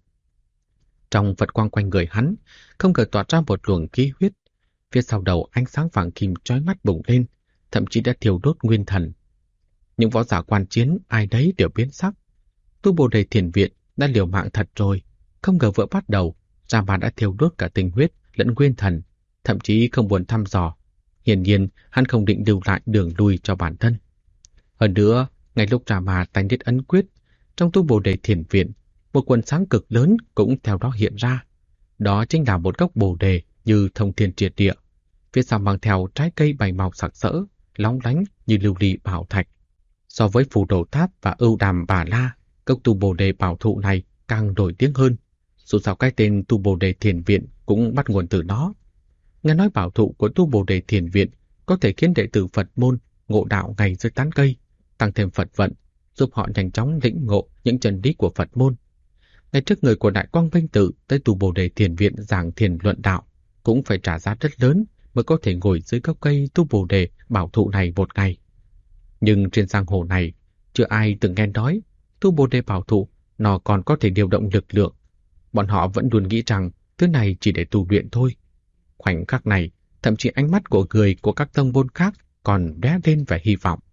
Trong Phật quang quanh người hắn, không ngờ tỏa ra một luồng khí huyết. Phía sau đầu ánh sáng vàng kim chói mắt bùng lên, thậm chí đã thiêu đốt nguyên thần. Những võ giả quan chiến ai đấy đều biến sắc. Tu Bồ Đề Thiền Viện đã liều mạng thật rồi, không ngờ vừa bắt đầu, Ra Bà đã thiêu đốt cả tinh huyết lẫn nguyên thần, thậm chí không buồn thăm dò. Hiển nhiên, hắn không định lưu lại đường lui cho bản thân. Hơn nữa, ngay lúc Ra Bà tay niết ấn quyết, trong tu Bồ Đề Thiền Viện, một quần sáng cực lớn cũng theo đó hiện ra. Đó chính là một gốc bồ đề như thông thiên triệt địa, phía sau mang theo trái cây bảy màu sặc sỡ, lóng lánh như lưu ly bảo thạch. So với Phù Đồ Tháp và ưu đàm Bà La, gốc tu Bồ Đề bảo thụ này càng nổi tiếng hơn. Dù sao cái tên tu Bồ Đề Thiền Viện cũng bắt nguồn từ nó. Nghe nói bảo thụ của tu Bồ Đề Thiền Viện có thể khiến đệ tử Phật môn ngộ đạo ngay dưới tán cây, tăng thêm Phật vận, giúp họ nhanh chóng lĩnh ngộ những chân lý của Phật môn. Ngay trước người của Đại Quang Minh Tự tới tu Bồ Đề Thiền Viện giảng thiền luận đạo, cũng phải trả giá rất lớn mới có thể ngồi dưới gốc cây tu Bồ Đề bảo thụ này một ngày. Nhưng trên giang hồ này, chưa ai từng nghe nói tu Bồ Đề bảo thụ nó còn có thể điều động lực lượng. Bọn họ vẫn luôn nghĩ rằng thứ này chỉ để tu luyện thôi. Khoảnh khắc này, thậm chí ánh mắt của người của các tông môn khác còn lóe lên vẻ hy vọng.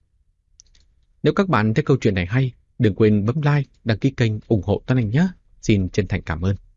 Nếu các bạn thấy câu chuyện này hay, đừng quên bấm like, đăng ký kênh ủng hộ Tuấn Anh nhé. Xin chân thành cảm ơn.